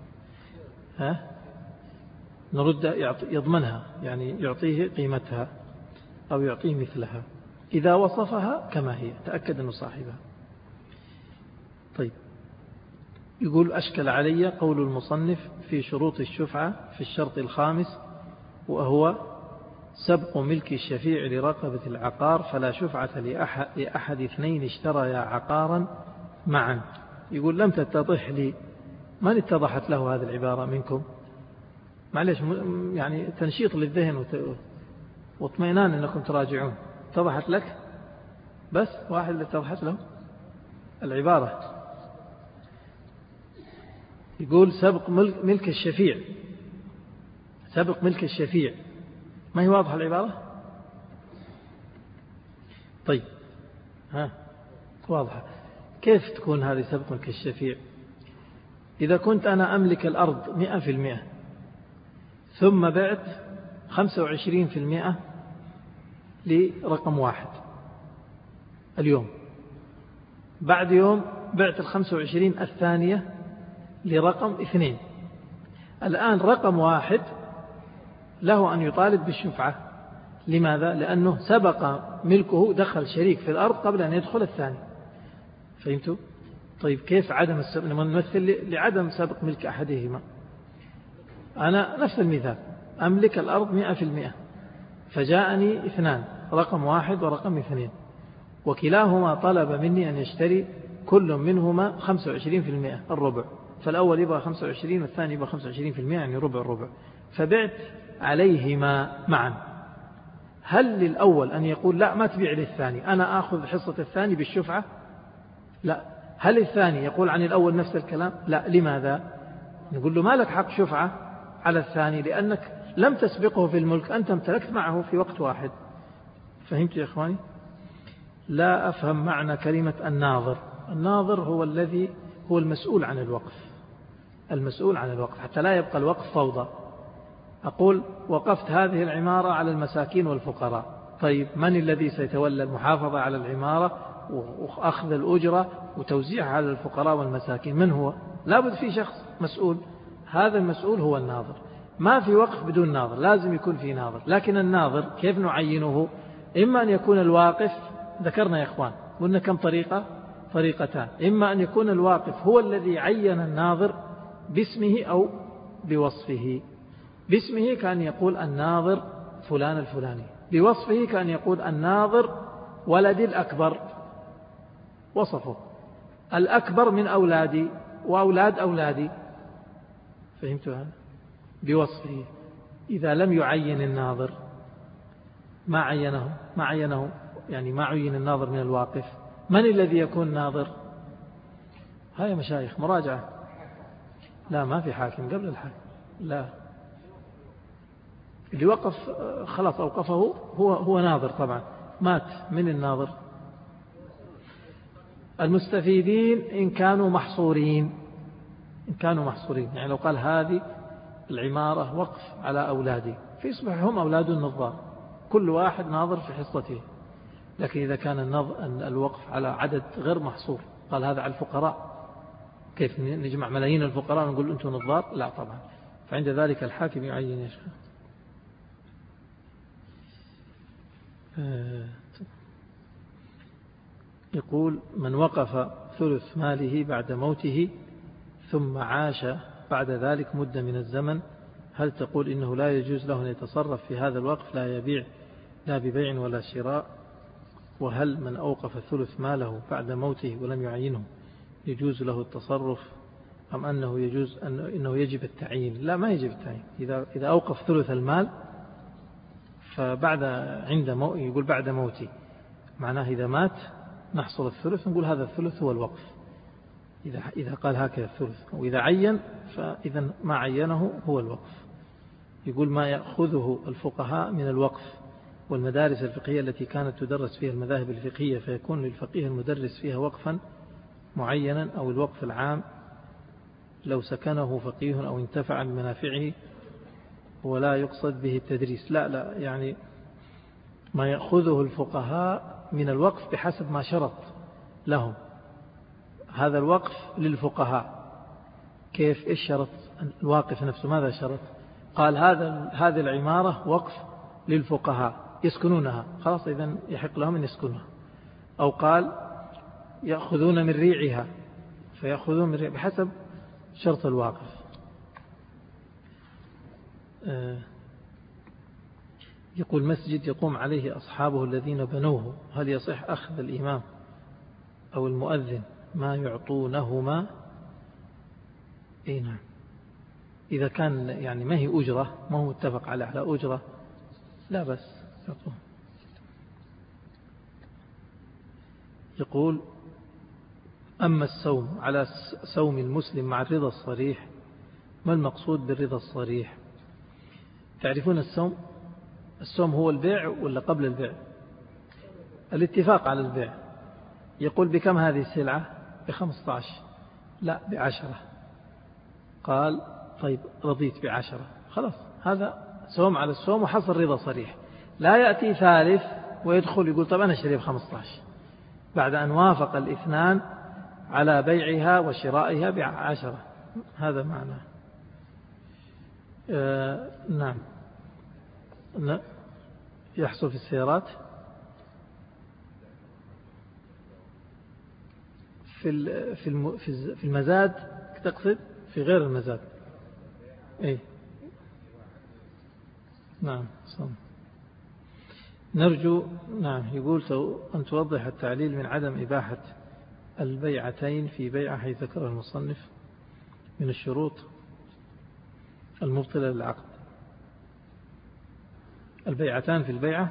Speaker 2: نرد يضمنها، يعني يعطيه قيمتها أو يعطيه مثلها إذا وصفها كما هي، تأكد أنه صاحبها. طيب، يقول أشكل علي قول المصنف في شروط الشفعة في الشرط الخامس، وهو سبق ملك الشفيع لرقبة العقار، فلا شفعة لأحد اثنين اشتريا عقارا معا. يقول لم تتضح لي، من اتضحت له هذه العبارة منكم؟ معليش، يعني تنشيط للذهن واطمئنان أنكم تراجعون. اتضحت لك؟ بس واحد اللي اتضحت له العبارة. يقول سبق ملك الشفيع، سبق ملك الشفيع، ما هي واضحة العبارة؟ طيب، واضحة. كيف تكون هذه سبق ملك الشفيع؟ إذا كنت أنا أملك الأرض 100% ثم بعت 25% لرقم واحد اليوم، بعد يوم بعت 25 الثانية لرقم 2، الآن رقم واحد له أن يطالب بالشفعة. لماذا؟ لأنه سبق ملكه، دخل شريك في الأرض قبل أن يدخل الثاني. فهمتوا؟ طيب كيف عدم السبق؟ نمثل لعدم سبق ملك أحدهما. أنا نفس المثال، أملك الأرض 100%، فجاءني اثنان، رقم واحد ورقم اثنين، وكلاهما طلب مني أن يشتري كل منهما 25%، الربع. فالأول يبغى 25 والثاني يبغى 25%، يعني ربع الربع. فبعت عليهما معا. هل للأول أن يقول لا ما تبيع للثاني، أنا آخذ حصة الثاني بالشفعة؟ لا. هل الثاني يقول عن الأول نفس الكلام؟ لا. لماذا؟ نقول له ما لك حق شفعة على الثاني، لأنك لم تسبقه في الملك، أنت امتلكت معه في وقت واحد. فهمت يا إخواني؟ لا أفهم معنى كلمة الناظر. الناظر هو الذي هو المسؤول عن الوقف، المسؤول عن الوقف، حتى لا يبقى الوقف فوضى. أقول وقفت هذه العمارة على المساكين والفقراء، طيب من الذي سيتولى المحافظة على العمارة وأخذ الأجرة وتوزيعها على الفقراء والمساكين؟ من هو؟ لابد في شخص مسؤول، هذا المسؤول هو الناظر. ما في وقف بدون ناظر، لازم يكون في ناظر. لكن الناظر كيف نعينه؟ إما أن يكون الواقف، ذكرنا يا إخوان قلنا كم طريقة؟ طريقتان. إما أن يكون الواقف هو الذي عين الناظر باسمه أو بوصفه. باسمه كان يقول الناظر فلان الفلاني، بوصفه كان يقول الناظر ولدي الأكبر، وصفه الأكبر من أولادي وأولاد أولادي. فهمتوا هذا؟ بوصفه. إذا لم يعين الناظر ما عينه يعني ما عين الناظر من الواقف، من الذي يكون ناظر؟ هاي مشايخ مراجعة. لا ما في حاكم قبل الحاكم، لا. اللي وقف خلاص أوقفه هو ناظر طبعا. مات من الناظر؟ المستفيدين إن كانوا محصورين، يعني لو قال هذه العمارة وقف على أولادي، فيصبح هم أولاد النظار، كل واحد ناظر في حصته. لكن إذا كان الوقف على عدد غير محصور، قال هذا على الفقراء، كيف نجمع ملايين الفقراء ونقول أنتم نظار؟ لا طبعا. فعند ذلك الحاكم يعين يا شيخ. يقول من وقف ثلث ماله بعد موته ثم عاش بعد ذلك مدة من الزمن، هل تقول إنه لا يجوز له أن يتصرف في هذا الوقف، لا يبيع لا ببيع ولا شراء؟ وهل من أوقف ثلث ماله بعد موته ولم يعينه يجوز له التصرف، أم أنه يجوز إنه يجب التعيين؟ لا ما يجب التعيين. إذا أوقف ثلث المال فبعد يقول بعد موتي، معناه إذا مات نحصل الثلث، نقول هذا الثلث هو الوقف. إذا قال هكذا الثلث، وإذا عين فإذا ما عينه هو الوقف. يقول ما يأخذه الفقهاء من الوقف والمدارس الفقهية التي كانت تدرس فيها المذاهب الفقهية، فيكون للفقيه المدرس فيها وقفا معينا، أو الوقف العام لو سكنه فقيه أو انتفع بمنافعه ولا يقصد به التدريس. لا يعني ما يأخذه الفقهاء من الوقف بحسب ما شرط لهم. هذا الوقف للفقهاء. كيف؟ إيش شرط الواقف نفسه؟ ماذا شرط؟ قال هذه العمارة وقف للفقهاء يسكنونها، خلاص إذن يحق لهم أن يسكنها. أو قال يأخذون من ريعها، فيأخذون من ريع بحسب شرط الواقف. يقول مسجد يقوم عليه أصحابه الذين بنوه، هل يصح أخذ الإمام أو المؤذن ما يعطونهما؟ نعم. إذا كان يعني ما هي أجرة، ما هو متفق على أجرة، لا بس يعطوه. يقول أما الصوم على صوم المسلم مع الرضا الصريح، ما المقصود بالرضا الصريح؟ تعرفون الصوم هو البيع ولا قبل البيع؟ الاتفاق على البيع. يقول بكم هذه السلعة؟ ب15. لا ب10. قال طيب رضيت ب10، خلاص هذا صوم على الصوم وحصل رضا صريح. لا يأتي ثالث ويدخل يقول طب أنا اشتري ب15 بعد أن وافق الاثنان على بيعها وشرائها ب10. هذا معناه. نعم. لا يحصل في السيارات في المزاد تقصد، في غير المزاد. أي نعم صح. نرجو نعم يقول أن توضح التعليل من عدم إباحة البيعتين في بيعة حيث ذكر المصنف من الشروط المبطلة للعقد. البيعتان في البيعة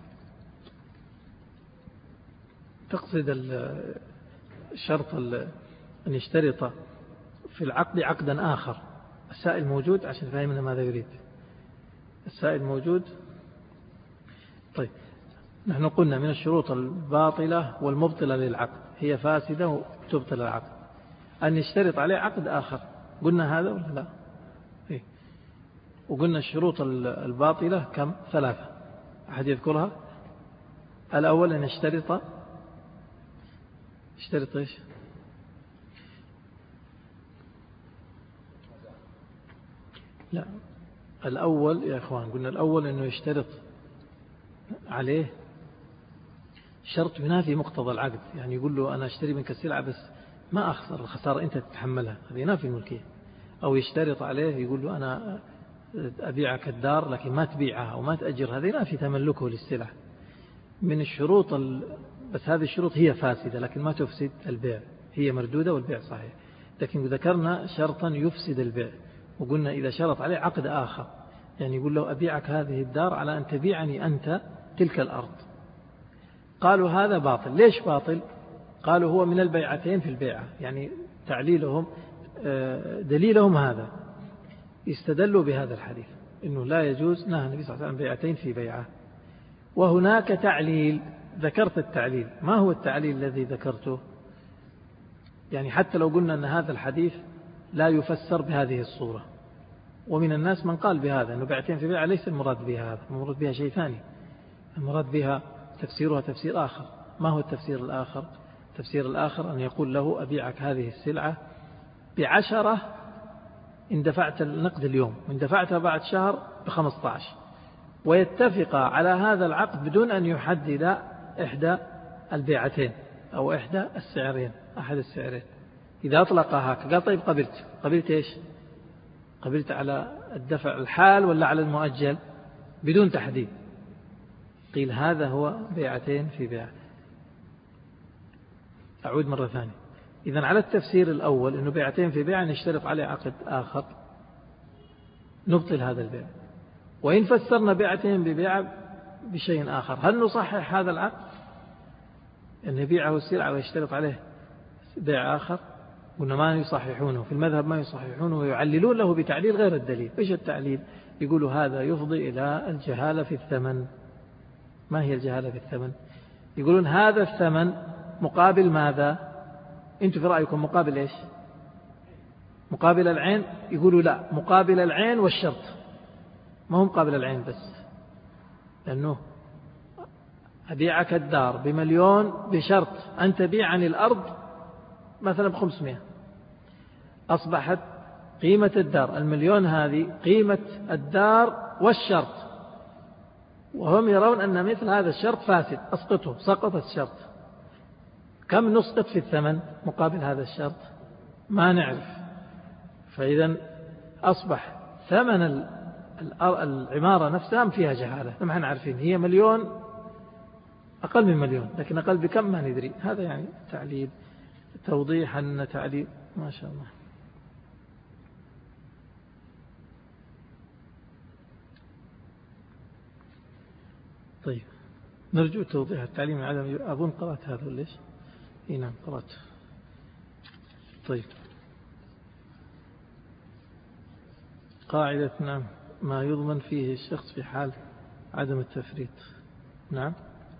Speaker 2: تقصد الشرط أن يشترط في العقد عقدا آخر. السائل موجود عشان فهمنا ماذا يريد. السائل موجود. طيب نحن قلنا من الشروط الباطلة والمبطلة للعقد، هي فاسدة وتبطل العقد، أن يشترط عليه عقد آخر. قلنا هذا ولا لا؟ إيه؟ وقلنا الشروط الباطلة كم؟ 3. أحد يذكرها؟ الأول أن يشترط إيش؟ لا الأول يا إخوان قلنا الأول أنه يشترط عليه شرط ينافي مقتضى العقد. يعني يقول له أنا أشتري منك السلعة بس ما أخسر، الخسارة أنت تتحملها، هذا ينافي الملكية. أو يشترط عليه يقول له أنا أبيعك الدار لكن ما تبيعها أو ما تأجر، هذا ينافي تملكه للسلعة. من الشروط بس هذه الشروط هي فاسدة لكن ما تفسد البيع، هي مردودة والبيع صحيح. لكن ذكرنا شرطا يفسد البيع، وقلنا إذا شرط عليه عقد آخر، يعني يقول له أبيعك هذه الدار على أن تبيعني أنت تلك الأرض. قالوا هذا باطل. ليش باطل؟ قالوا هو من البيعتين في البيعة. يعني تعليلهم دليلهم هذا، استدلوا بهذا الحديث إنه لا يجوز، نهى النبي صلى الله عليه وسلم بيعتين في بيعة. وهناك تعليل، ذكرت التعليل. ما هو التعليل الذي ذكرته؟ يعني حتى لو قلنا أن هذا الحديث لا يفسر بهذه الصورة، ومن الناس من قال بهذا أنه بيعتين في بيعة ليس المراد بها هذا، المراد بها شيء ثاني، المراد بها تفسيرها تفسير آخر. ما هو التفسير الآخر؟ التفسير الآخر أن يقول له أبيعك هذه السلعة ب10 إن دفعت النقد اليوم، وإن دفعتها بعد شهر ب15، ويتفق على هذا العقد بدون أن يحدد إحدى البيعتين أو إحدى السعرين، أحد السعرين. إذا أطلقها قال طيب قبلت إيش؟ قبلت على الدفع الحال ولا على المؤجل؟ بدون تحديد. قيل هذا هو بيعتين في بيع. أعود مرة ثانية. إذن على التفسير الأول أنه بيعتين في بيع نشترط عليه عقد آخر، نبطل هذا البيع. وإن فسرنا بيعتين ببيع بشيء آخر، هل نصحح هذا العقد أن يبيعه السلعة ويشترط عليه بيع آخر؟ قلنا ما يصححونه في المذهب، ما يصححونه ويعللون له بتعليل غير الدليل. إيش التعليل؟ يقولوا هذا يفضي إلى الجهالة في الثمن. ما هي الجهالة في الثمن؟ يقولون هذا الثمن مقابل ماذا؟ أنتم في رأيكم مقابل إيش؟ مقابل العين؟ يقولوا لا، مقابل العين والشرط، ما هو مقابل العين بس. لأنه أبيعك الدار ب1,000,000 بشرط أن تبيعني الأرض مثلا ب500، أصبحت قيمة الدار 1,000,000 هذه قيمة الدار والشرط، وهم يرون أن مثل هذا الشرط فاسد، أسقطه، سقط الشرط. كم نسقط في الثمن مقابل هذا الشرط؟ ما نعرف. فإذا أصبح ثمن العمارة نفسها فيها جهالة، ما احنا عارفين هي 1,000,000 أقل من 1,000,000 لكن أقل بكم ما ندري. هذا يعني تعليل، توضيح أن تعليل. ما شاء الله. طيب نرجو توضيح التعليم من عدم. أظن قرأت هذا ليش؟ نعم قرأت. طيب قاعدة نعم ما يضمن فيه الشخص في حال عدم التفريط. نعم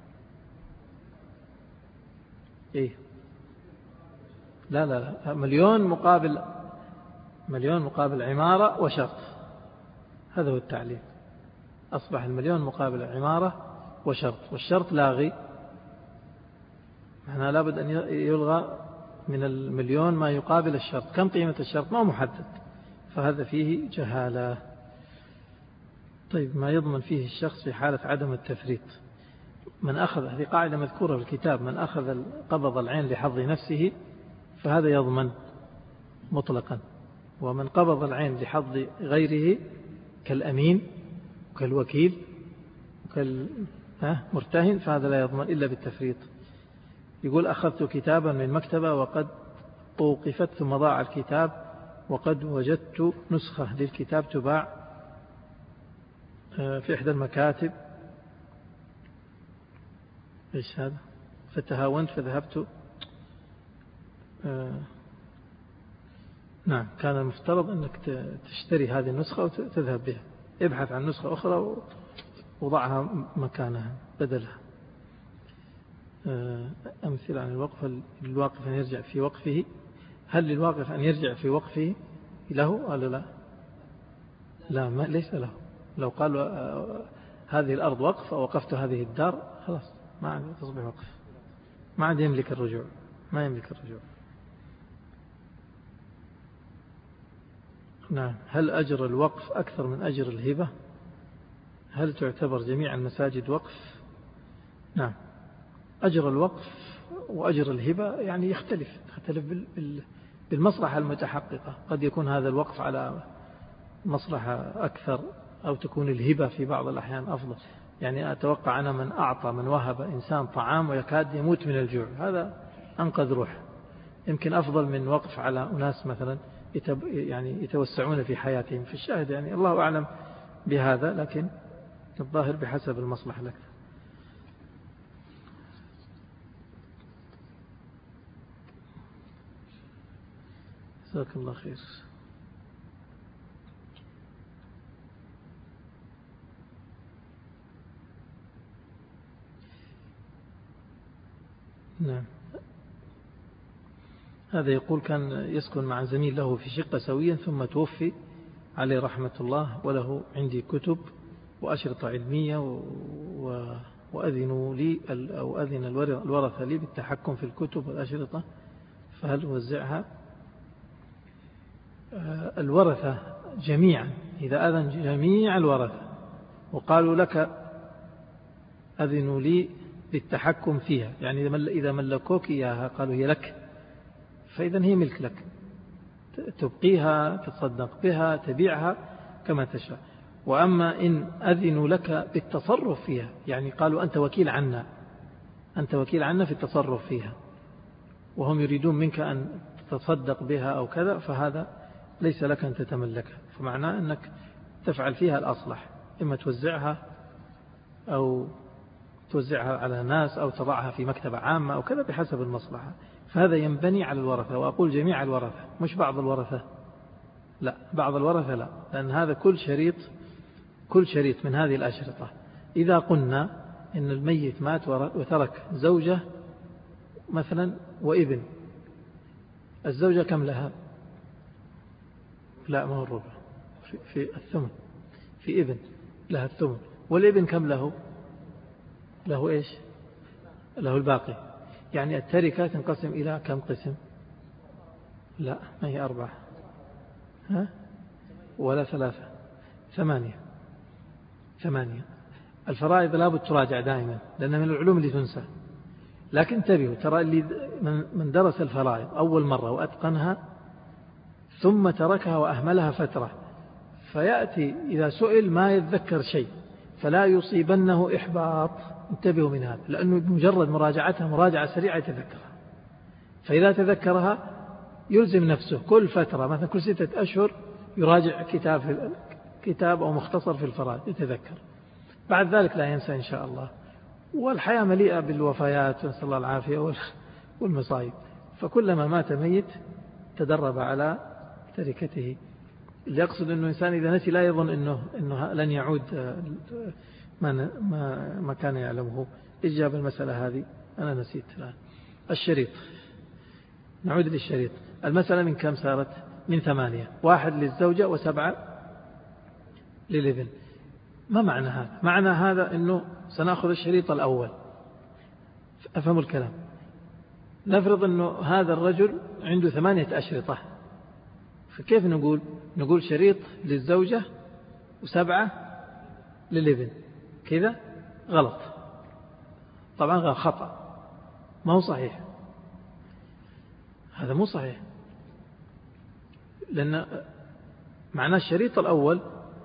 Speaker 2: إيه لا 1,000,000 مقابل عمارة وشرط، هذا هو التعليل. أصبح 1,000,000 مقابل عمارة وشرط، والشرط لاغي، معناه لابد أن يلغى من 1,000,000 ما يقابل الشرط. كم قيمة الشرط؟ ما هو محدد، فهذا فيه جهالة. طيب ما يضمن فيه الشخص في حالة عدم التفريط؟ من أخذ، هذه قاعدة مذكورة في الكتاب، من أخذ قبض العين لحظ نفسه فهذا يضمن مطلقا، ومن قبض العين لحظ غيره كالأمين كالوكيل كالمرتهن فهذا لا يضمن إلا بالتفريط. يقول أخذت كتابا من مكتبة وقد توقفت ثم ضاع الكتاب وقد وجدت نسخة للكتاب تباع في إحدى المكاتب، إيش هذا؟ فتهاونت فذهبت. نعم، كان المفترض أنك تشتري هذه النسخة وتذهب بها، ابحث عن نسخة أخرى وضعها مكانها بدلها. أمثلة عن الوقف. هل للواقف أن يرجع في وقفه؟ هل للواقف أن يرجع في وقفه له؟ قالوا لا، لا ما ليس له. لو قال هذه الأرض وقف أو وقفت هذه الدار خلاص ما عاد تصبح وقف، ما عاد يملك الرجوع، ما يملك الرجوع. نعم. هل أجر الوقف أكثر من أجر الهبة؟ هل تعتبر جميع المساجد وقف؟ نعم، أجر الوقف وأجر الهبة يعني يختلف بالمصلحة المتحققة. قد يكون هذا الوقف على مصلحة أكثر، أو تكون الهبة في بعض الأحيان أفضل. يعني أتوقع أنا من أعطى، من وهب إنسان طعام ويكاد يموت من الجوع، هذا أنقذ روح، يمكن أفضل من وقف على أناس مثلا يعني يتوسعون في حياتهم. في الشاهد يعني الله أعلم بهذا، لكن الظاهر بحسب المصلحة لك. جزاك الله خير. نعم. هذا يقول كان يسكن مع زميل له في شقة سويا ثم توفي عليه رحمة الله، وله عندي كتب وأشرطة علمية وأذنوا لي أو أذن الورثة لي بالتحكم في الكتب والأشرطة، فهل وزعها؟ الورثة جميعا، إذا أذن جميع الورثة وقالوا لك أذنوا لي بالتحكم فيها، يعني إذا ملكوك إياها قالوا هي لك، فإذا هي ملك لك، تبقيها، تتصدق بها، تبيعها كما تشاء. وأما إن أذنوا لك بالتصرف فيها، يعني قالوا أنت وكيل عنا، أنت وكيل عنا في التصرف فيها، وهم يريدون منك أن تتصدق بها أو كذا، فهذا ليس لك أن تتملكها، فمعناه أنك تفعل فيها الأصلح، إما توزعها أو توزعها على ناس أو تضعها في مكتبة عامة أو كذا بحسب المصلحة. فهذا ينبني على الورثة، وأقول جميع الورثة مش بعض الورثة، لا بعض الورثة لا، لأن هذا كل شريط من هذه الأشرطة. إذا قلنا إن الميت مات وترك زوجة مثلا وابن، الزوجة كم لها؟ لا، ما هو الربع، في الثمن، في ابن لها الثمن، والابن كم له؟ له إيش؟ له الباقي. يعني التركة تنقسم إلى كم قسم؟ لا، ما هي 4 ولا 3، 8. الفرائض لابد تراجع دائما لأنها من العلوم اللي تنسى، لكن انتبهوا، ترى اللي من درس الفرائض أول مرة وأتقنها ثم تركها وأهملها فترة، فيأتي إذا سئل ما يتذكر شيء، فلا يصيبنه إحباط. انتبهوا من هذا، لأنه بمجرد مراجعتها مراجعة سريعة يتذكرها، فإذا تذكرها يلزم نفسه كل فترة، مثلا كل 6 أشهر يراجع كتاب أو مختصر في الفرائض يتذكر، بعد ذلك لا ينسى إن شاء الله. والحياة مليئة بالوفيات نسأل الله العافية والمصائب، فكلما مات ميت تدرب على تركته. اللي يقصد أنه إنسان إذا نسي لا يظن أنه لن يعود ما كان يعلمه. إجاب المسألة هذه أنا نسيت الآن. الشريط، نعود للشريط. المسألة من كم صارت؟ من 8، 1 للزوجة و7 للابن. ما معنى هذا؟ معنى هذا أنه سنأخذ الشريط الأول، أفهم الكلام. نفرض أنه هذا الرجل عنده 8 أشرطة، فكيف نقول شريط للزوجة و7 للابن كذا غلط، طبعا غير خطأ، ما هو صحيح، هذا مو صحيح، لأن معناه الشريط الأول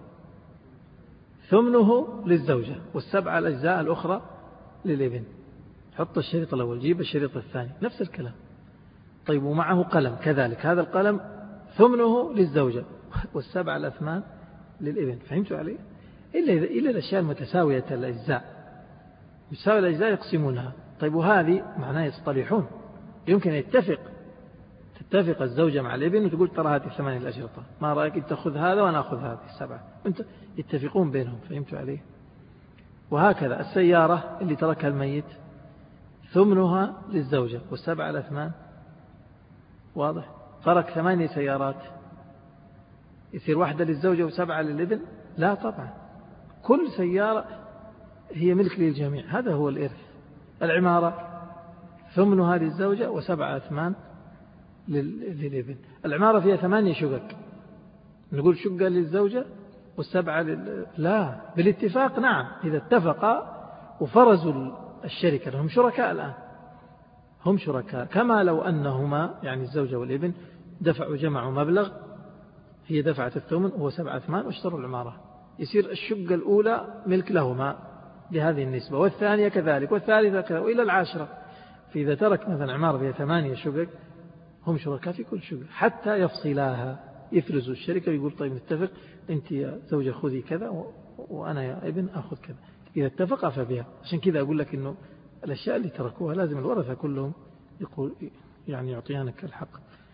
Speaker 2: ثمنه للزوجة والسبعة الأجزاء الأخرى للابن. حط الشريط الأول، جيب الشريط الثاني، نفس الكلام. طيب ومعه قلم كذلك، هذا القلم ثمنه للزوجة والسبعة الأثمان للابن. فهمتوا علي؟ إلا الأشياء المتساوية الأجزاء، متساوية الأجزاء يقسمونها. طيب وهذه معناه يصطلحون، يمكن تتفق الزوجة مع الابن وتقول ترى هذه 8 الأشرطة، ما رأيك أنت تأخذ هذا وأنا أخذ هذه 7، أنت يتفقون بينهم. فهمتوا عليه؟ وهكذا السيارة اللي تركها الميت ثمنها للزوجة والسبعة الأثمان، واضح؟ ترك 8 سيارات، يصير واحدة للزوجة وسبعة للابن؟ لا طبعا، كل سيارة هي ملك للجميع، هذا هو الإرث. العمارة ثمنها للزوجة وسبعة أثمان للابن. العمارة فيها 8 شقق، نقول شقة للزوجة والسبعة لا، بالاتفاق نعم، إذا اتفقا وفرزوا الشركة، لهم شركاء الآن، هم شركاء، كما لو أنهما يعني الزوجة والابن جمعوا مبلغ، هي دفعت الثمن وهو 7 أثمان واشتروا العمارة، يصير الشقة الأولى ملك لهما بهذه النسبة، والثانية كذلك، والثالثة كذلك، وإلى العاشرة. فإذا ترك مثلا عمارة فيها 8 شقق، هم شركاء في كل شقة حتى يفصلاها، يفرزوا الشركة ويقول طيب نتفق، أنت يا زوجة خذي كذا وأنا يا ابن أخذ كذا، إذا اتفق فبها. عشان كذا أقول لك إنه الأشياء اللي تركوها لازم الورثة كلهم يقول يعني يعطيانك الحق.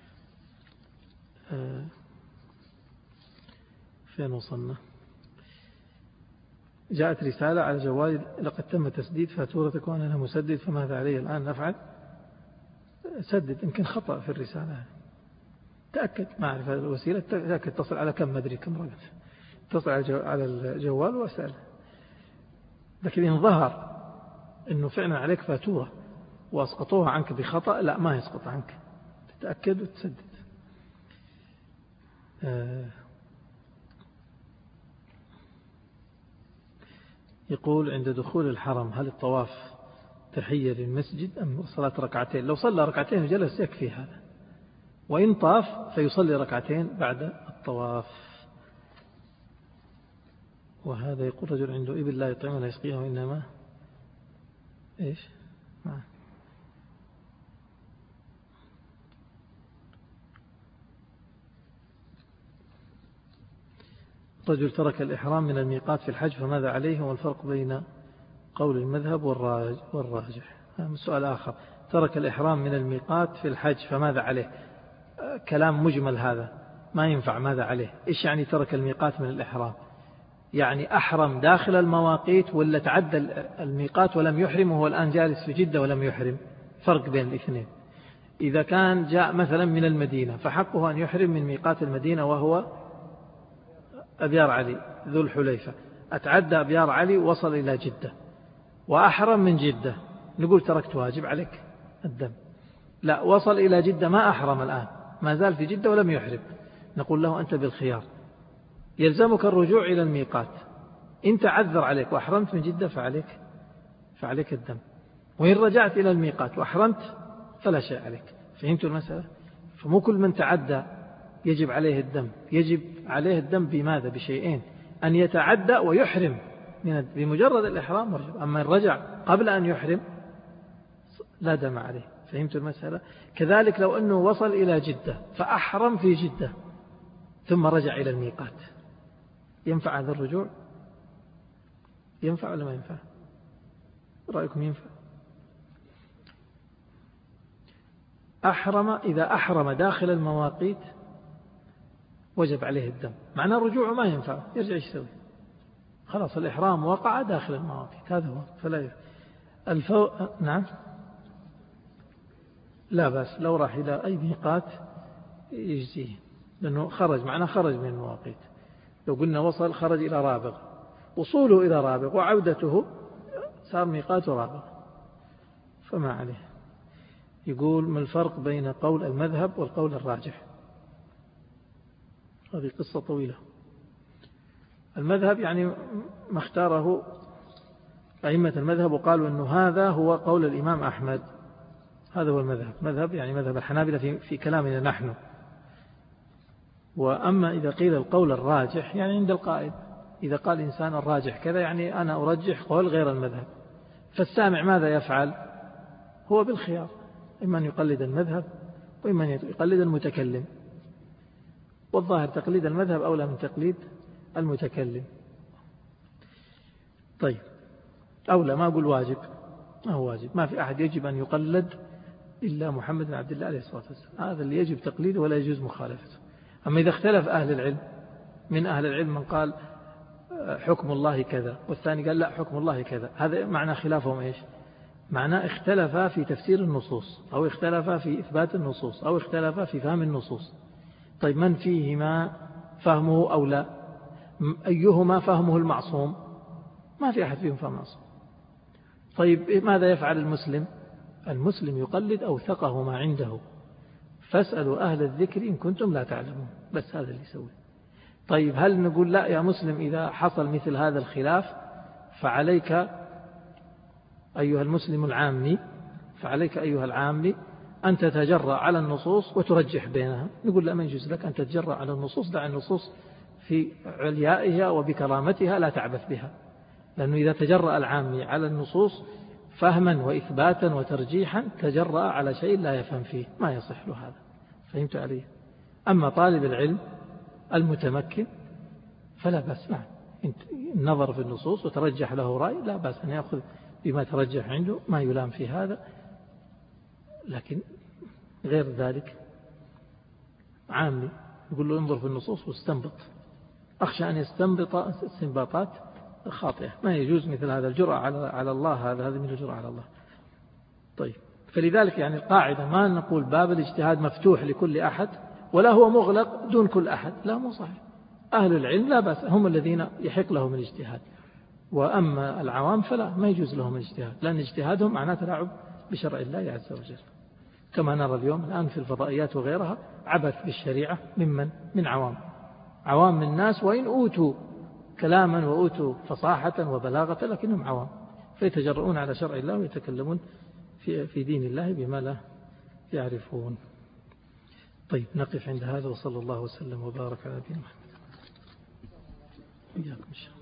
Speaker 2: فين وصلنا؟ جاءت رسالة على جوالي لقد تم تسديد فاتورتك وأنا لا مسدد، فماذا علي الآن نفعل؟ سدد، يمكن خطأ في الرسالة، تأكد، ما أعرف هذه الوسيلة، تأكد، تصل على كم، مدري كم رقم، تصل على الجوال وأسأل. لكن إن ظهر إنه فعلا عليك فاتورة وأسقطوها عنك بخطأ، لا ما يسقط عنك، تتأكد وتسدد. يقول عند دخول الحرم هل الطواف تحية للمسجد أم صلاة ركعتين؟ لو صلى ركعتين وجلس يكفي هذا، وإن طاف فيصلي ركعتين بعد الطواف. وهذا يقول رجل عنده إبل لا يطعم ولا يسقيها وإنما إيش؟ رجل ترك الإحرام من الميقات في الحج فماذا عليه؟ والفرق بين قول المذهب والراجح؟ سؤال آخر، ترك الإحرام من الميقات في الحج فماذا عليه؟ كلام مجمل هذا، ما ينفع ماذا عليه. إيش يعني ترك الميقات من الإحرام؟ يعني أحرم داخل المواقيت ولا تعدى الميقات ولم يحرم وهو الآن جالس في جدة ولم يحرم؟ فرق بين الاثنين. إذا كان جاء مثلا من المدينة فحقه أن يحرم من ميقات المدينة وهو أبيار علي ذو الحليفة، أتعدى أبيار علي وصل إلى جدة وأحرم من جدة، نقول تركت واجب عليك الدم. لا، وصل إلى جدة ما أحرم الآن، ما زال في جدة ولم يحرم، نقول له أنت بالخيار، يلزمك الرجوع إلى الميقات، إن تعذر عليك وأحرمت من جدة فعليك الدم، وإن رجعت إلى الميقات وأحرمت فلا شيء عليك. فهمتوا المسألة؟ فمو كل من تعدى يجب عليه الدم، يجب عليه الدم بماذا؟ بشيئين، أن يتعدى ويحرم بمجرد الإحرام ورجب، أما إن رجع قبل أن يحرم لا دم عليه. فهمتوا المسألة؟ كذلك لو أنه وصل إلى جدة فأحرم في جدة ثم رجع إلى الميقات، ينفع هذا الرجوع؟ ينفع ولا ما ينفع؟ رأيكم ينفع؟ إذا أحرم داخل المواقيت وجب عليه الدم، معنى الرجوع ما ينفع، يرجع يسوي، خلاص الإحرام وقع داخل المواقيت، هذا هو. فلا نعم، لا بس لو راح إلى أي ميقات يجزيه، لأنه خرج من المواقيت. لو قلنا وصل خرج إلى رابغ، وصوله إلى رابغ وعودته صار ميقات رابغ فما عليه. يقول ما الفرق بين قول المذهب والقول الراجح؟ هذه قصة طويلة. المذهب يعني ما اختاره أئمة المذهب وقالوا أنه هذا هو قول الإمام أحمد، هذا هو المذهب. مذهب يعني مذهب الحنابلة في كلامنا نحن. وأما إذا قيل القول الراجح يعني عند القائد، إذا قال إنسان الراجح كذا يعني أنا أرجح قول غير المذهب، فالسامع ماذا يفعل؟ هو بالخيار، إما أن يقلد المذهب وإما أن يقلد المتكلم، والظاهر تقليد المذهب أولى من تقليد المتكلم. طيب أولى، ما أقول واجب، ما هو واجب، ما في أحد يجب أن يقلد إلا محمد بن عبد الله عليه الصلاة والسلام، هذا اللي يجب تقليده ولا يجوز مخالفته. أما إذا اختلف أهل العلم، من أهل العلم من قال حكم الله كذا والثاني قال لا حكم الله كذا، هذا معنى خلافهم إيش؟ معناه اختلف في تفسير النصوص، أو اختلف في إثبات النصوص، أو اختلف في فهم النصوص. طيب من فيهما فهمه أو لا؟ أيهما فهمه المعصوم؟ ما في أحد فيهم فهم معصوم. طيب ماذا يفعل المسلم؟ المسلم يقلد أوثقه ما عنده، فاسألوا أهل الذكر إن كنتم لا تعلمون، بس هذا اللي يسوي. طيب هل نقول لا يا مسلم إذا حصل مثل هذا الخلاف فعليك أيها المسلم العامي، فعليك أيها العامي أن تتجرأ على النصوص وترجح بينها؟ نقول لا، ما يجوز لك أن تتجرأ على النصوص، دع النصوص في عليائها وبكرامتها لا تعبث بها، لأنه إذا تجرأ العامي على النصوص فهما وإثباتا وترجيحا تجرأ على شيء لا يفهم فيه، ما يصح له هذا. فهمت عليه؟ أما طالب العلم المتمكن فلا بأس، نعم، النظر في النصوص وترجح له رأي لا بأس أن يأخذ بما ترجح عنده، ما يلام في هذا. لكن غير ذلك عامي يقول له انظر في النصوص واستنبط، أخشى أن يستنبط استنباطات خاطئة، ما يجوز مثل هذا. الجرأة على الله هذا من الجرأة على الله. طيب فلذلك يعني القاعدة ما نقول باب الاجتهاد مفتوح لكل أحد ولا هو مغلق دون كل أحد، لا، مو صحيح. أهل العلم لا بأس، هم الذين يحق لهم الاجتهاد، وأما العوام فلا، ما يجوز لهم الاجتهاد، لأن اجتهادهم معناه تلاعب بشرع الله عز وجل، كما نرى اليوم الآن في الفضائيات وغيرها عبث بالشريعة من عوام الناس، وإن أوتوا كلاما وأوتوا فصاحة وبلاغة لكنهم عوام، فيتجرؤون على شرع الله ويتكلمون في دين الله بما لا يعرفون. طيب نقف عند هذا، وصلى الله وسلم وبارك على نبينا محمد. إياكم.